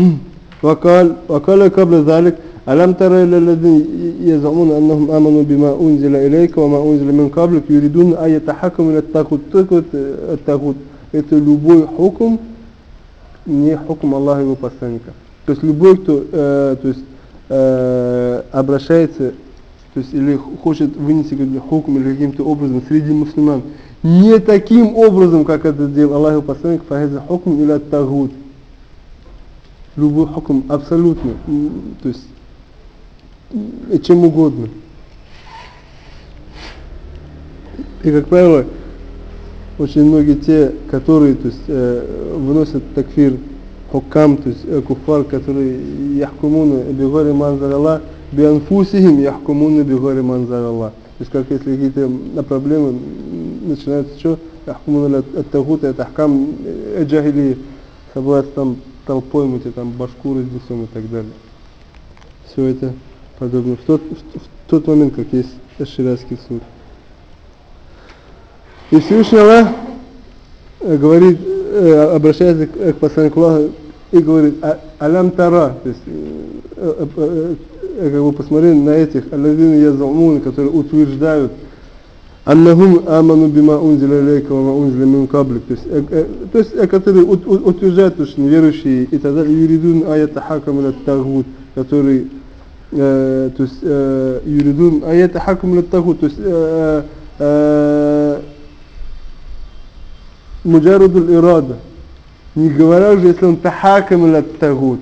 Speaker 1: وقال قبل ذلك ألم تر إلى الذين يزعمون أنهم آمنوا بما أنزل إليك وما أنزل من قبلك يريدون أن يتحكموا إلى الطاغوت. Это любой хукм, не хукм Аллаха и его посланника. То есть любой, кто то есть, обращается, то есть или хочет вынести хукм или каким-то образом среди мусульман, не таким образом, как это делал Аллах и его посланник, фахаза хукм или ат-тагут. Любой хукм абсолютно, то есть чем угодно. И как правило, очень многие те, которые, то есть, выносят такфир хукам, то есть куфар, которые яхкумуна бигори манзар Аллах, бианфусихим яхкумуна бигори манзар Аллах. То есть как если какие-то проблемы начинаются, что яхкумуна от-тагут, это ахкам джахили, согласно там толпой мы тебе там башку разнесем и так далее. Все это подобно. В тот момент, как есть шариатский суд. И Всевышний Аллах говорит, обращается к посланнику Аллаха и говорит: алям тара, то есть как бы посмотри на этих аллазина язумун, которые утверждают аннахум аману бима унзиля илейка ва ма унзиля мин каблик, то есть которые утверждают, что неверующие и так далее, юридун аята хакам ля тагут, которые то есть юридун аята хакам ля тагут, то есть муджарадуль ирада, не говоря уже, если он тахакам ля тагут.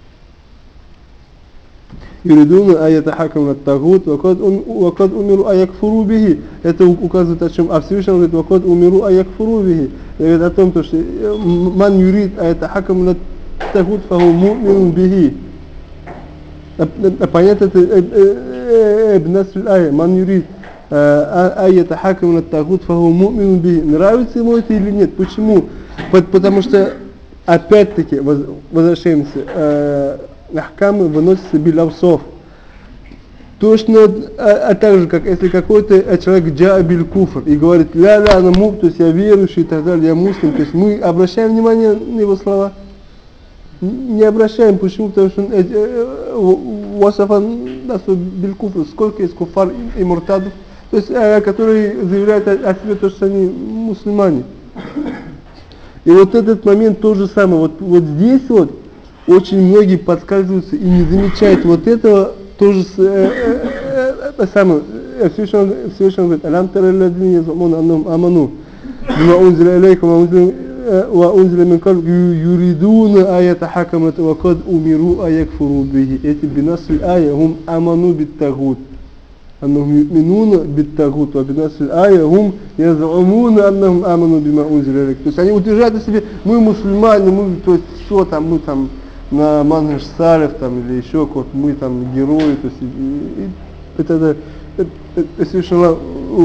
Speaker 1: Юридуна аятахакам ля тагут, вакад умиру аякфуру бихи. Это указывает о чем? А Всевышний говорит: вакад умиру аякфуру бихи. Говорит о том, что ман юрид аятахакам ля тагут, фаху му'минун бихи. Понятно это бнасрил ая. Ман юрид аятахакам ля тагут, фаху му'минун бихи. Нравится ему это или нет? Почему? Потому что, опять-таки, возвращаемся, ахкамы выносятся билавсов. Точно так же, как если какой-то человек джа биль куфр и говорит: ля-ля, на мук, то есть я верующий и так далее, я муслим, то есть мы обращаем внимание на его слова? Не обращаем. Почему? Потому что васафан биль куфр, сколько есть куфар и муртадов, то есть которые заявляют о себе то, что они мусульмане. И вот этот момент то же самое. Вот здесь вот очень многие подскальзываются и не замечают вот этого тоже самое. Всевышний говорит: алям тара аллазина язумуна аннахум аману бима унзиля илейка ва унзиля мин каблик юридуна аятахакама ва кад умиру аякфуру бихи. Эти бинасрил ая хум аману биттагут. أنهم يؤمنون بالتاغут, وبنفس الآية هم يزعمون أنهم آمنوا بما أنزل إليك. То есть они утверждают о себе: мы мусульмане, мы, то есть что там, мы там на манхадж салиф там или еще как, мы там герои, то есть это совершенно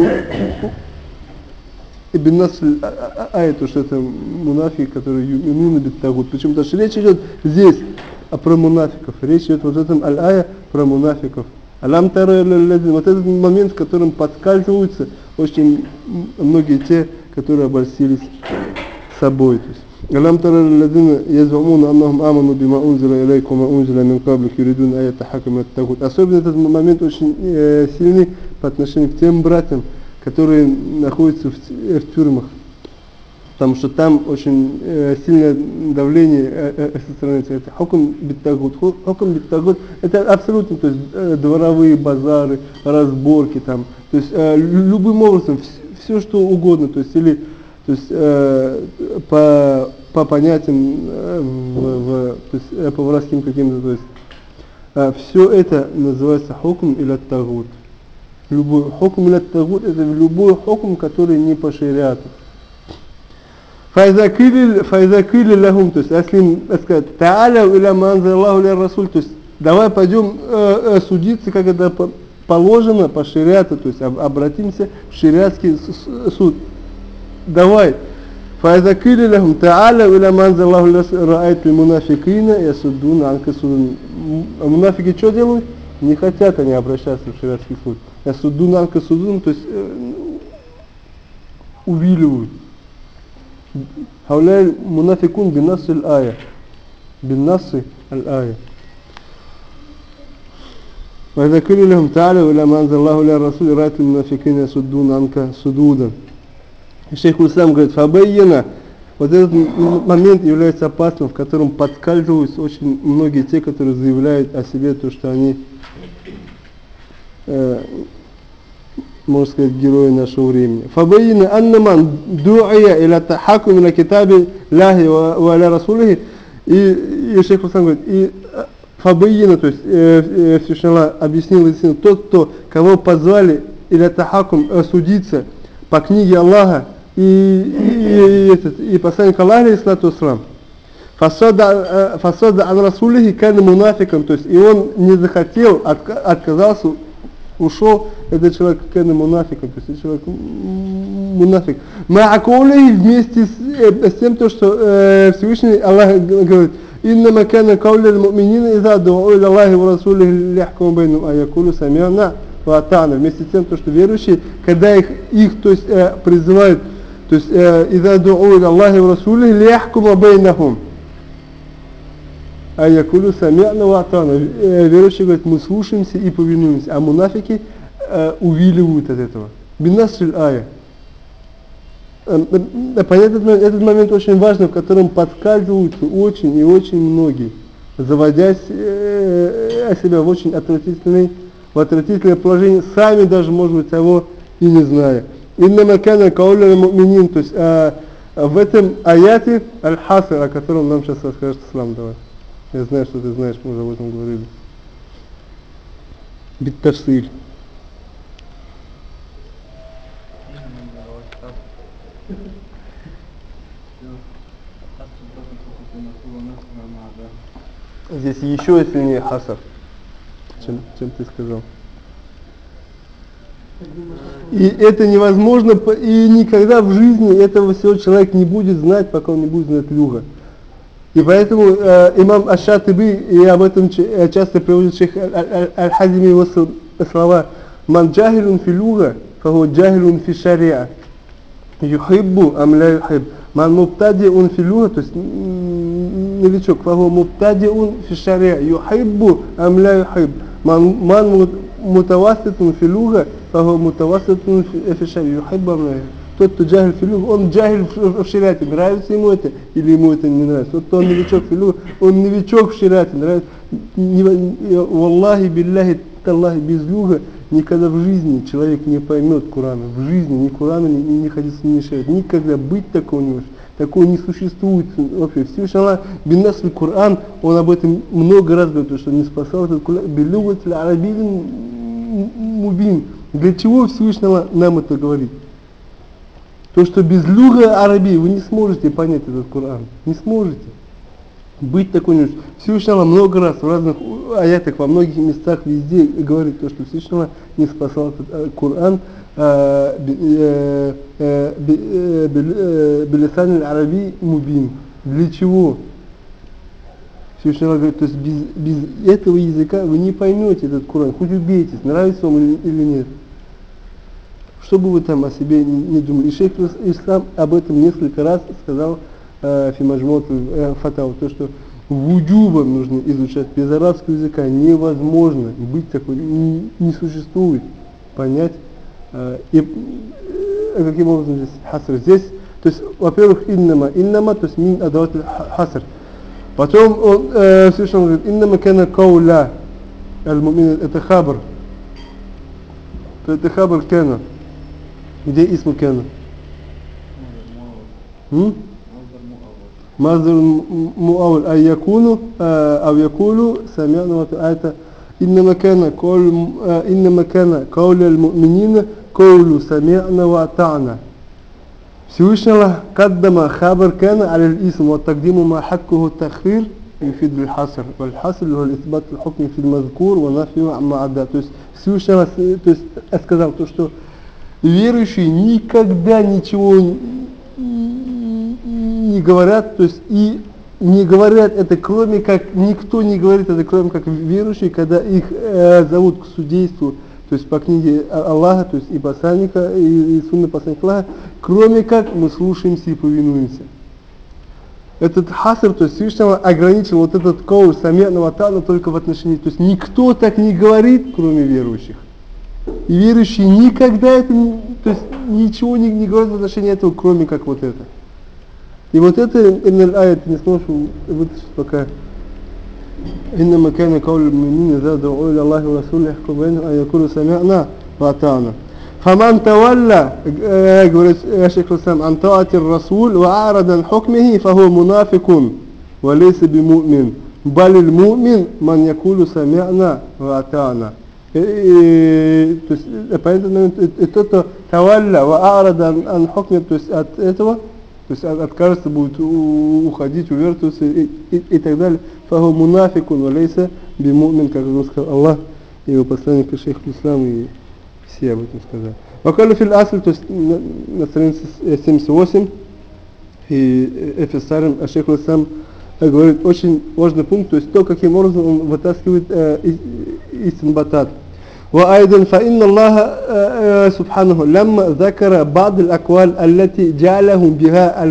Speaker 1: и биннасрил ая, то что это мунафики, которые ю'минуна биттагут. Почему? Потому что речь идет здесь про мунафиков, речь идет вот в этом аль-ая про мунафиков. Алям тара аллазина, вот этот момент, в котором подскальзываются очень многие те, которые обольстились собой. То есть алям тара аллазина язумуна аннахум аману бима унзиля илейка ва ма унзиля мин каблик юридуна аятахакама ля тагут. Особенно этот момент очень сильный по отношению к тем братьям, которые находятся в тюрьмах. Потому что там очень сильное давление со стороны церкви. Хукм биттагут. Хукм биттагут — это абсолютно, то есть дворовые базары, разборки там, то есть любым образом, все что угодно, то есть или, то есть по понятиям, то есть по воровским каким-то, то есть все это называется хукм или тагут. Любой хукм или тагут — это любой хукм, который не по шариату. Файзакили лахум, то есть если им сказать: та'аляу иля манза Аллаху ля расуль, то есть давай пойдем судиться, как это положено по шариату, то есть обратимся в шариатский суд. Давай. Файзакили лахум та'аляу иля манза Аллаху ля раайт ль мунафикина ясуддуна анка судун. Мунафики что делают? Не хотят они обращаться в шариатский суд. Ясуддуна анка судун, то есть увиливают. هؤلاء المنافقون بنص الآية بالنص الآية وإذا قيل لهم تعالوا إلى ما أنزل الله إلى الرسول رأيت المنافقين يصدون عنك صدودا. Шейх Ислам говорит: фабайяна. Вот этот момент является опасным, в котором подскальзываются очень многие те, которые заявляют о себе то, что они можно сказать, герои нашего времени. Фабайина аннаман ду'ия иля тахакум иля китаби ляхи ва аля расулихи. И шейх Ислам говорит: и фабайина, то есть Всевышний Аллах объяснил, тот, кого позвали иля тахакум судиться по книге Аллаха и посланник Аллаха, алейхиссалату вассалам. Фасада ан расулихи кан мунафиком, то есть и он не захотел, отказался, ушел, этот человек кан мунафиком, то есть человек мунафик. Ма'акулихи вместе с тем, то, что Всевышний Аллах говорит, иннама кана кауля муминина иза ду'у иля Аллахи ва расулихи лихкум байнум аякулу сами'на ва атa'на. Вместе с тем, то, что верующие, когда их то есть призывают, то есть иза ду'у иля Аллахи ва расулихи лихкум байнахум аякулу сами'на ва атa'на. Верующие говорят, мы слушаемся и повинуемся, а мунафики увиливают от этого. Бинасриль ая. Понять этот момент очень важный, в котором подскальзываются очень и очень многие, заводя себя в очень отвратительное положение, сами даже, может быть, того и не зная. Иннама кана кауля му'минин, то есть в этом аяте аль-хаср, о котором нам сейчас расскажет Ислам, давай. Я знаю, что ты знаешь, мы уже об этом говорили. Бит-тафсиль. Здесь еще сильнее хасар, чем ты сказал. И это невозможно, и никогда в жизни этого всего человек не будет знать, пока он не будет знать люга. И поэтому имам Аш-Шатиби, и об этом часто приводит шейх Аль-Хазими его слова: «Ман джахилун фи люга, фаху джахилун фи шариа, юхиббу ам ля юхибб». Ман мубтадиун фи люга, то есть новичок, фаху мубтадиун фи шариа, юхиббу ам ля юхибб. Ман мутавасситун фи люга, фаху мутавасситун фи шариа, юхиббу ам ля юхибб. Тот, кто джахиль фи люга, он джахиль в шариате, нравится ему это или ему это не нравится. Тот, кто он новичок фи люга, он новичок в шариате, нравится. Валлахи, билляхи, таллахи, без люга никогда в жизни человек не поймет Курана. В жизни ни Курана, ни хадиса не шариат. Никогда быть такого не может. Такого не существует вообще. Всевышний Аллах, биннасриль Куран, он об этом много раз говорит, что не спасал этот Куран. Билюгатель арабилин мубин. Для чего Всевышний Аллах нам это говорит? То, что без люга арабии вы не сможете понять этот Коран. Не сможете. Быть такой не может. Всевышний Аллах много раз в разных аятах, во многих местах везде говорит, то, что Всевышний Аллах не спасал этот Коран билисан аль-араби мубин. Для чего? Всевышний Аллах говорит, то есть без этого языка вы не поймете этот Коран. Хоть убейтесь, нравится вам или нет. Что бы вы там о себе не думали. И шейх Ислам об этом несколько раз сказал фимаджмут фатау, то, что вуджубом нужно изучать, без арабского языка невозможно, быть такой не существует, понять. И каким образом здесь хаср? Здесь, то есть, во-первых, иннама, то есть мин адават хаср. Потом он совершенно говорит, иннама кана кауля аль-мумин, это хабр. Это хабр кана. Где исму кана? Маздар муавл. Ай якуну, ав якулу, самяна ва та'ата. Иннама кана кауля аль-муминина, каулу самяна ва та'на. Всевышний Аллах каддама хабр кана аль-исм, ва тагдиму ма хаккуху тахфир, юфид аль-хаср. Валь-хаср hu al-исбат аль-хукм фи al-мазкур, ва нафию амма адда. То есть Всевышний Аллах сказал то, что верующие никогда ничего не говорят, то есть и не говорят это, кроме как, никто не говорит это, кроме как верующие, когда их зовут к судейству, то есть по книге Аллаха, то есть и посланника, и сунны посланника Аллаха, кроме как мы слушаемся и повинуемся. Этот хаср, то есть Всевышний ограничил вот этот кауль сами'на та'на только в отношении, то есть никто так не говорит, кроме верующих. И верующие никогда это, то есть ничего не говорят в отношении этого, кроме как вот это. И вот это именно аят не сможешь вытащить пока. Иннама кана каулю муминин иза ду'у иля Аллахи ва расулихи яхкум байнахум ан якулу сами'на ва атa'на. Фаман тавалла, говорит шейх Ислам, ан та'ати ар-расул ва арада ан хукмихи, фаху мунафикун ва лейса биму'мин. Баль аль-му'мин ман якулу сами'на ва атa'на. То есть, поэтому и тот, кто тавалля ва арада ан хукми, то есть от этого, то есть откажется, будет уходить, увертываться и так далее. Фаху мунафикун валейса бимумин, как сказал Аллах и его посланник шейх Ислам, и все об этом сказали. Вакалю фил асль, то есть на странице 78, и Эфесарин, шейх Ислам говорит очень важный пункт, то есть то, каким образом он вытаскивает истинбатат. وأيضا فإن الله سبحانه لما ذكر بعض الأقوال التي جعلهم بها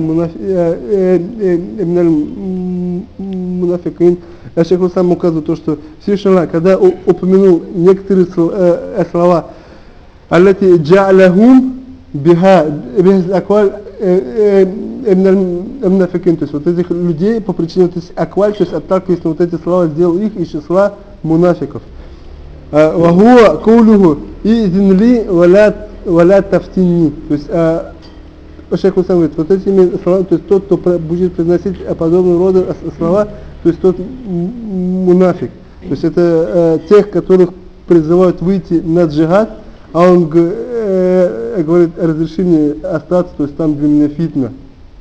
Speaker 1: من المنافقين, Шейх Ислам указывает то, что Всевышний, когда упомянул некоторые слова, التي جعلهم بها الأقوال من المنافقين, то есть вот этих людей по причине вот этих акваль, то есть отталкиваясь на вот эти слова, сделал их из числа мунафиков. وهو قوله إذن لي ولا تفتني, то есть Шейх Ислам говорит, вот этими словами, то есть тот, кто будет произносить подобного рода слова, то есть тот мунафик, то есть это тех, которых призывают выйти на джихад, а он говорит о разрешении остаться, то есть там для меня фитна.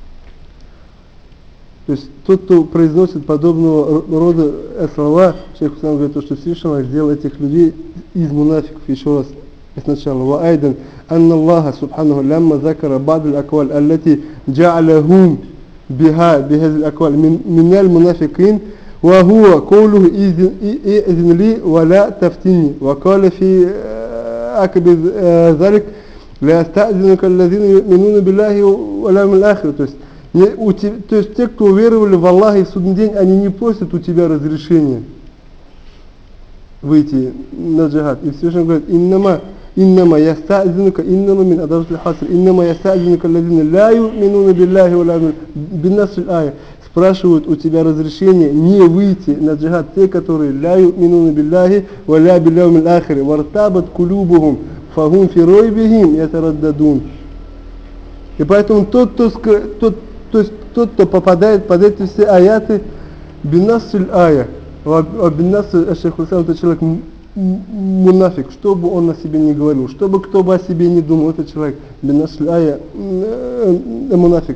Speaker 1: То есть тот, кто произносит подобного рода слова, Шейх Ислам говорит, что Всевышний сделал этих людей из мунафиков. Еще раз сначала. وأيضا أن الله سبحانه لما ذكر بعض الأقوال التي جعلهم بها بهذه الأقوال من المنافقين وهو قوله إذن لي ولا تفتني وقال في عقب ذلك لا يستأذنك الذين يؤمنون بالله واليوم الآخر. То есть те, кто уверовали в Аллаха и в судный день, они не просят у тебя разрешения выйти на джихад. И Всевышний говорит, иннама яста'зинука, иннама мин адават аль-хаср, иннама яста'зинука алладина ла ю'минуна биллахи ва ла биннаср аль-ая. Спрашивают у тебя разрешение не выйти на джихад те, которые ла ю'минуна биллахи ва ла биллахи аль-ахир, вартабат кулубухум, фахум фи ройбихим ятараддадун. И поэтому тот, кто попадает под эти все аяты, биннаср аль-ая, биннаср, Шейх Ислам, это человек мунафик, что бы он о себе не говорил, что бы кто бы о себе не думал, этот человек, биннаср аль-ая, мунафик.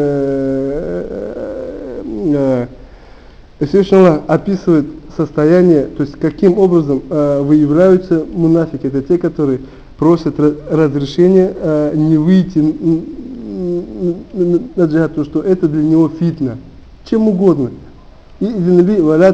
Speaker 1: Всевышний Аллах описывает состояние, то есть каким образом выявляются мунафики. Это те, которые просят разрешения не выйти на джихад, потому что это для него фитна, чем угодно. И изинли валя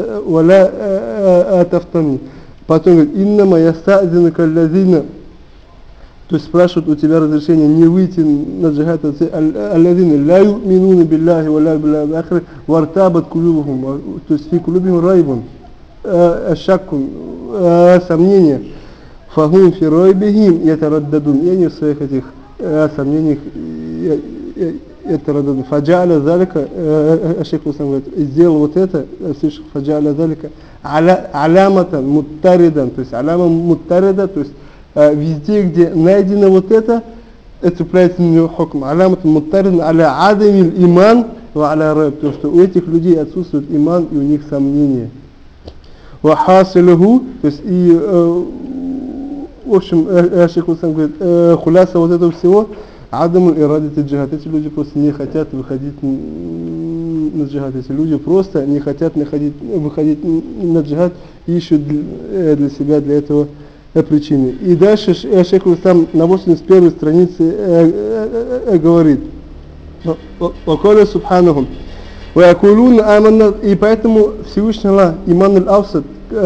Speaker 1: тафтани. Потом говорит, иннама яста'зинука аллазина, то есть спрашивают у тебя разрешение не выйти на джихад, аллазина ла ю'минуна биллахи ва ла биллахи аль-ахир вартабат кулубухум, то есть фи кулубихим райбун, шаккун, сомнения, фахум фи райбихим ятараддадун, и они в своих этих сомнениях ятараддадун. Фаджа'аля залика, Шейх Ислам говорит, сделал вот это, фаджа'аля залика аляматан муттаридан, то есть аляма муттарида, то есть везде, где найдено вот это цепляется на него хукм. Аляматан муттаридан аля адамил иман ва аля райб, потому что у этих людей отсутствует иман и у них сомнения. Ва хасилуху, то есть и в общем, Шейх Ислам говорит, хуляса вот этого всего, адаму ирадити джихад. Эти люди просто не хотят выходить на джихад. Эти люди просто не хотят выходить на джихад и ищут для себя для этого причины. И дальше Шейх Ислам на 81 странице говорит, «Вакаля субханахум, ваякулуна аманна», и поэтому Всевышний Аллах, иман аль-Авсад,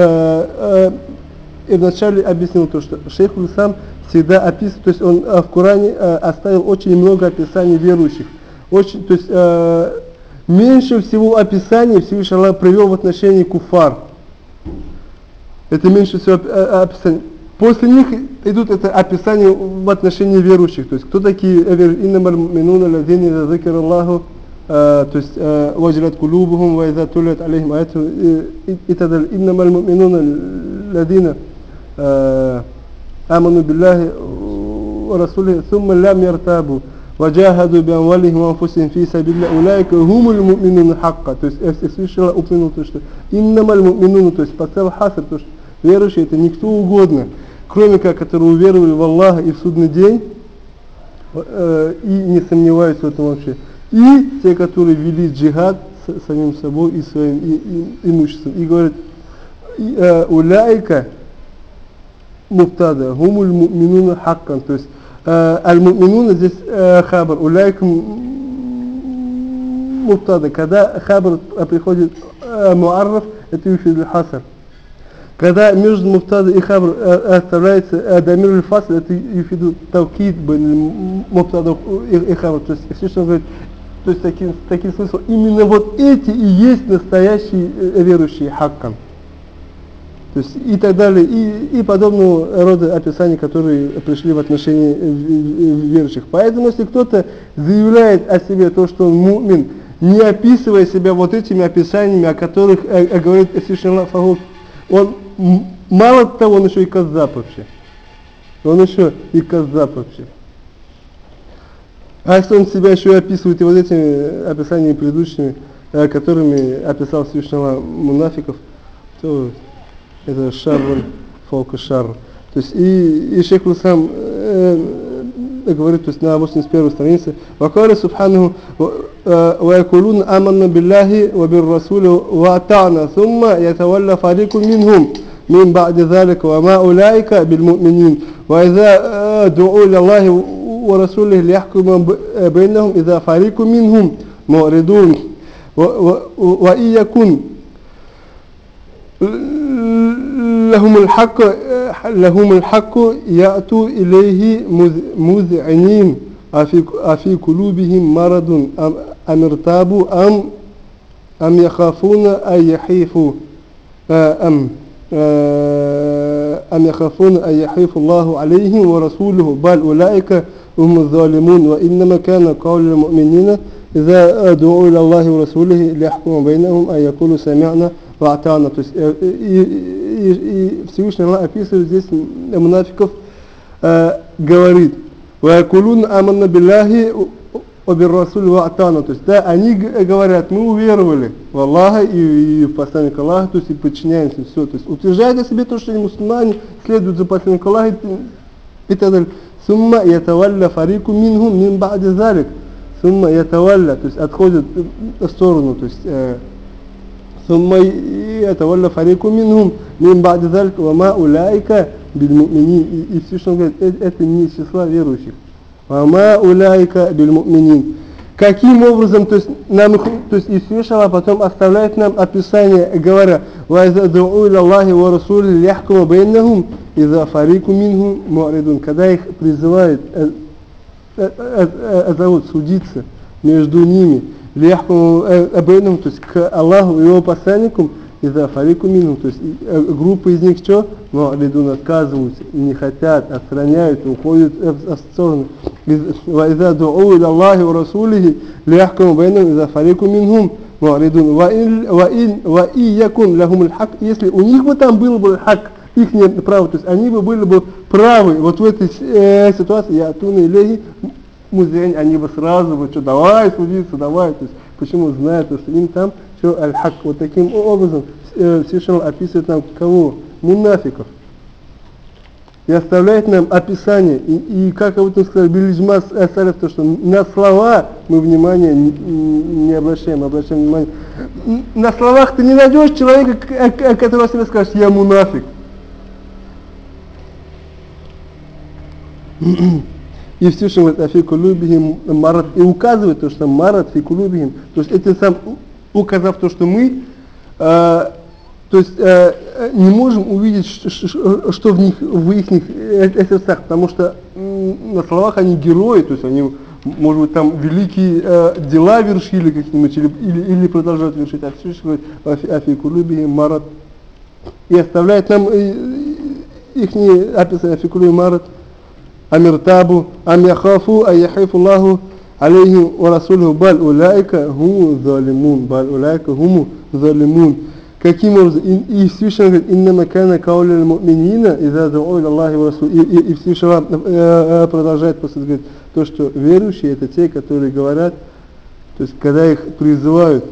Speaker 1: и вначале объяснил то, что Шейх Ислам всегда описывает, то есть он в Коране оставил очень много описаний верующих. Очень, то есть меньше всего описаний Всевышний Аллах привел в отношении куфар. Это меньше всего описаний. После них идут это описания в отношении верующих. То есть кто такие иннамаль му'минуна лазина иза зикра Аллаху, то есть ваджлат кулубухум ва иза тулят алейхим аяту и так далее. Иннамаль му'минуна лазина آمنوا بالله ورسوله ثم لم يرتابوا وجاهدوا بأموالهم وأنفسهم في سبيل الله أولئك هم المؤمنون حقا. То есть Всевышний упомянул то, что إنما المؤمنون, то есть поставил хаср, то верующие это не кто угодно, кроме как, которые уверовали в Аллаха и в судный день, и не сомневаются в этом вообще. И те, которые вели джихад с самим собой и своим имуществом. И говорят, уляйка муптада, гумуль муминуна хаккан. То есть, аль-муминуна здесь хабар, уляйка муптада. Когда хабар приходит муарраф, это юфид аль-хасар. Когда между муптада и хабр оставляется дамир аль-фасл, это юфиду тавкид муптада и хабр. То есть Всевышний говорит, то есть таким смыслом, именно вот эти и есть настоящие верующие хаккан. То есть и так далее, и подобного рода описания, которые пришли в отношении верующих. Поэтому, если кто-то заявляет о себе то, что он мумин, не описывая себя вот этими описаниями, о которых говорит Всевышний Аллах, он мало того, он еще и каззаб вообще. Он еще и каззаб вообще. А если он себя еще и описывает и вот этими описаниями предыдущими, которыми описал Всевышний Аллах мунафиков, то это шарр, фаука шарр. То есть и шейх сам говорит, то есть на 81 странице, «Вакаля субханаху ва якулун аманна биллахи ва бир расули ва атa'на, сумма ятавалла фарикун минхум, мин ба'ди залика, ва ма улайка бил му'минин, ва иза ду'у ля Аллахи ва расулихи лияхкума бейнахум, иза фарикун минхум му'ридун, ва иякун لهم الحق يأتوا إليه مذعنين أفي قلوبهم مرض أم ارتابوا أم يخافون أن يحيفوا أم يخافون أن يحيف الله عليهم ورسوله بل أولئك هم الظالمون وإنما كان قول المؤمنين إذا دعوا إلى الله ورسوله ليحكم بينهم أن يقولوا سمعنا وأطعنا. То есть и Всевышний Аллах описывает здесь мунафиков, говорит: «Ваякулун аманна билляхи ва бир расули ва ат'ана». То есть да, они говорят: мы уверовали в Аллаха и в посланника Аллаха, то есть и подчиняемся, все. То есть утверждают о себе то, что они мусульмане, следуют за посланником Аллаха и так далее. Сумма ятавалля фарику минхум мин ба'ди залик. Сумма ятавалля, то есть отходят в сторону, то есть ثم يتولى فريق منهم من بعد ذلك وما أولئك بالمؤمنين. И Всевышний говорит, это не из числа верующих. وما أولئك بالمؤمنين. Каким образом, то есть нам их, то есть и Всевышний потом оставляет нам описание, говоря: وَإِذَا دُعُوا إِلَى اللَّهِ وَرَسُولِهِ لِيَحْكُمَ بَيْنَهُمْ إِذَا فَرِيقٌ مِّنْهُمْ مُعْرِضُونَ. Когда их призывают, зовут судиться между ними, то есть к Аллаху и его посланнику, из-за фарику мину, то есть группа из них что? Но лидун отказываются, не хотят, отстраняются, уходят в сторону. وَإِذَا دُعُوا إِلَى اللَّهِ وَرَسُولِهِ لِيَحْكُمَ بَيْنَهُمْ إِذَا فَرِيقٌ مِّنْهُمْ مُعْرِضُونَ وَإِن يَكُنْ لَهُمُ الْحَقُّ. Если у них бы там был бы хак, их нет права, то есть они бы были бы правы вот в этой ситуации, ятуна илейхи музейн, они бы сразу бы, что давай судиться, давай, то есть почему знают, что им там что аль-хак. Вот таким образом Всевышний описывает нам кого? Мунафиков. И оставляет нам описание, и как об этом сказали Билиджма салиф, то что на слова мы внимания не обращаем внимания. На словах ты не найдешь человека, который о себе скажет: я мунафик. И Всевышний говорит: «Афи кулубихим марат», и указывает то, что марат фи кулубихим, то есть этим сам указав то, что мы то есть не можем увидеть, что в них, в их сердцах, потому что на словах они герои, то есть они, может быть, там великие дела вершили какие-нибудь, или продолжают вершить, а Всевышний говорит: «Афи кулубихим марат», и оставляет нам их описание: «Афи кулубихим марат, амиртабу, ам яхафу, ан яхифу Аллаху алейхим ва расулиху, баль улайка хуму залимун, баль улайка хуму залимун». Каким образом? И Всевышний говорит: «Иннама кана кауля му'минина иза ду'у иля Аллахи ва расулихи». И Всевышний продолжает после говорит то, что верующие это те, которые говорят, то есть когда их призывают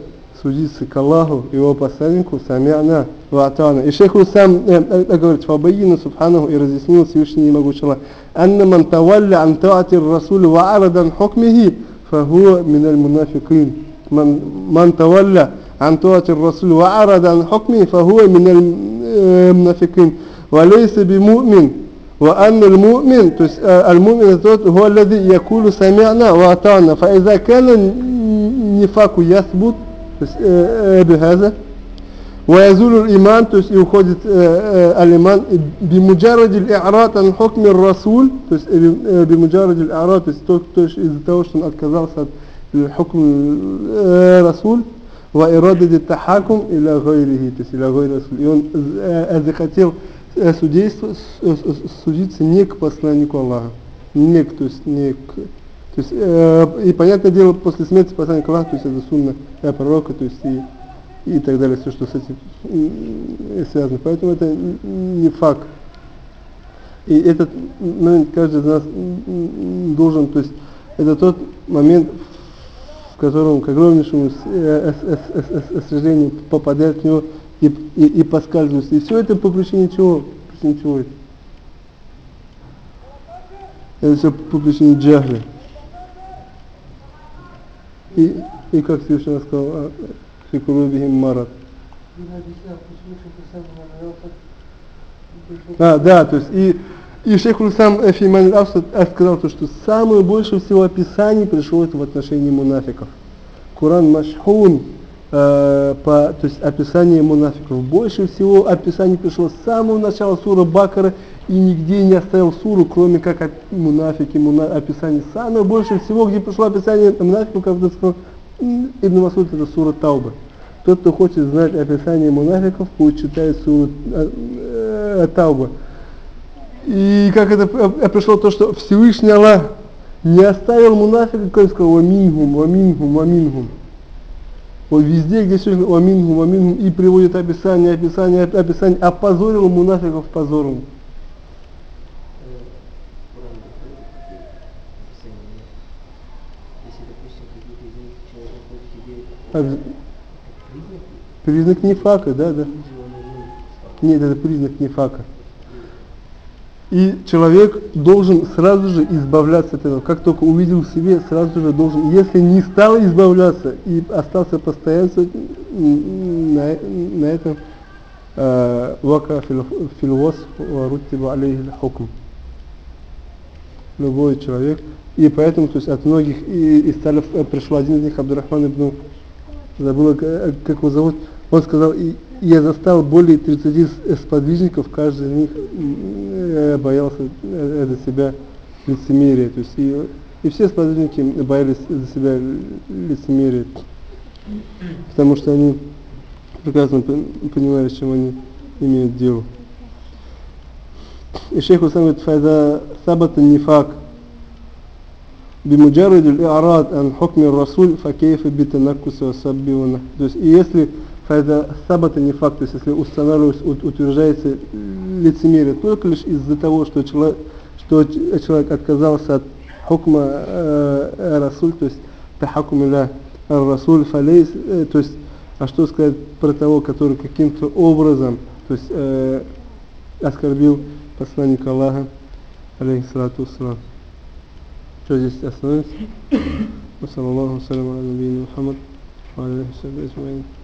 Speaker 1: судиться к Аллаху, его посланнику, сами'на ва атана. И шейх сам говорит, фабайина субханаху, и разъяснил Всевышний могучий Аллах, анна ман тавалля ан таати расуль ва арадан хукмихи, фахуа миналь мунафикин. Ман тавалля ан таати расуль ва арадан хукмихи, фахуа миналь мунафикин. Валейса би му'мин. وأن المؤمن المؤمن هو الذي يقول سمعنا وأطعنا فإذا كان النفاق يثبت بهذا ويزول الإيمان يخرج الإيمان بمجرد الإعراض عن حكم الرسول بمجرد الإعراض из-за того, что он отказался от حكم الرسول وإرادة التحاكم إلى غيره إلى غير الرسول и он захотел судиться не к посланнику Аллаха, не к, то есть не к, то есть, и понятное дело, после смерти посланника Аллаха, то есть это сунна пророка, то есть и так далее, все, что с этим связано. Поэтому это не факт. И этот момент каждый из нас должен, то есть это тот момент, в котором, к огромнейшему сожалению, попадает в него и поскальзывается. И все это по причине чего? По причине чего это? Это все по причине джахля. И как Всевышний сказал, фикурубихим марат. Да, то есть и шейх сам Фиман Авсад сказал, что самое больше всего описаний пришло в отношении мунафиков. Коран машхун, то есть описание мунафиков. Больше всего описаний пришло с самого начала суры Бакара и нигде не оставил суру, кроме как мунафики, описание. Самое больше всего, где пришло описание мунафиков, как сказал Ибн Масуд, это сура Тауба. Тот, кто хочет знать описание мунафиков, пусть читает суру Тауба. И как это пришло то, что Всевышний Аллах не оставил мунафиков, как сказал, ваминхум. Вот везде, где Всевышний ваминхум, и приводит описание, опозорил мунафиков позором. Признак нифака, да. Нет, это признак нифака. И человек должен сразу же избавляться от этого. Как только увидел в себе, сразу же должен, если не стал избавляться и остался постоянствовать на этом, вака филвос варуттиба алейхи хукм. Любой человек. И поэтому, то есть от многих из салиф пришел один из них, Абдурахман ибн, забыл, как его зовут, он сказал, я застал более 30 сподвижников, каждый из них боялся за себя лицемерия. То есть и все сподвижники боялись за себя лицемерия, потому что они прекрасно понимали, с чем они имеют дело. И шейх Усам говорит, файда сабата нифак бимуджарриди аль-и'рад ан хукми расуль факейфа битанаккус ва саббивана. То есть, и если файда сабата нифак, то есть, если устанавливается, утверждается лицемерие только лишь из-за того, что человек отказался от хукма расуль, то есть, тахакум иля расуль фалейс, то есть, а что сказать про того, который каким-то образом, то есть, оскорбил посланника Аллаха, алейхиссалату вассалам. Что здесь остановимся? Саллаллаху салям аля набийна Мухаммад ва аля алихи ва сахбихи аджмаин.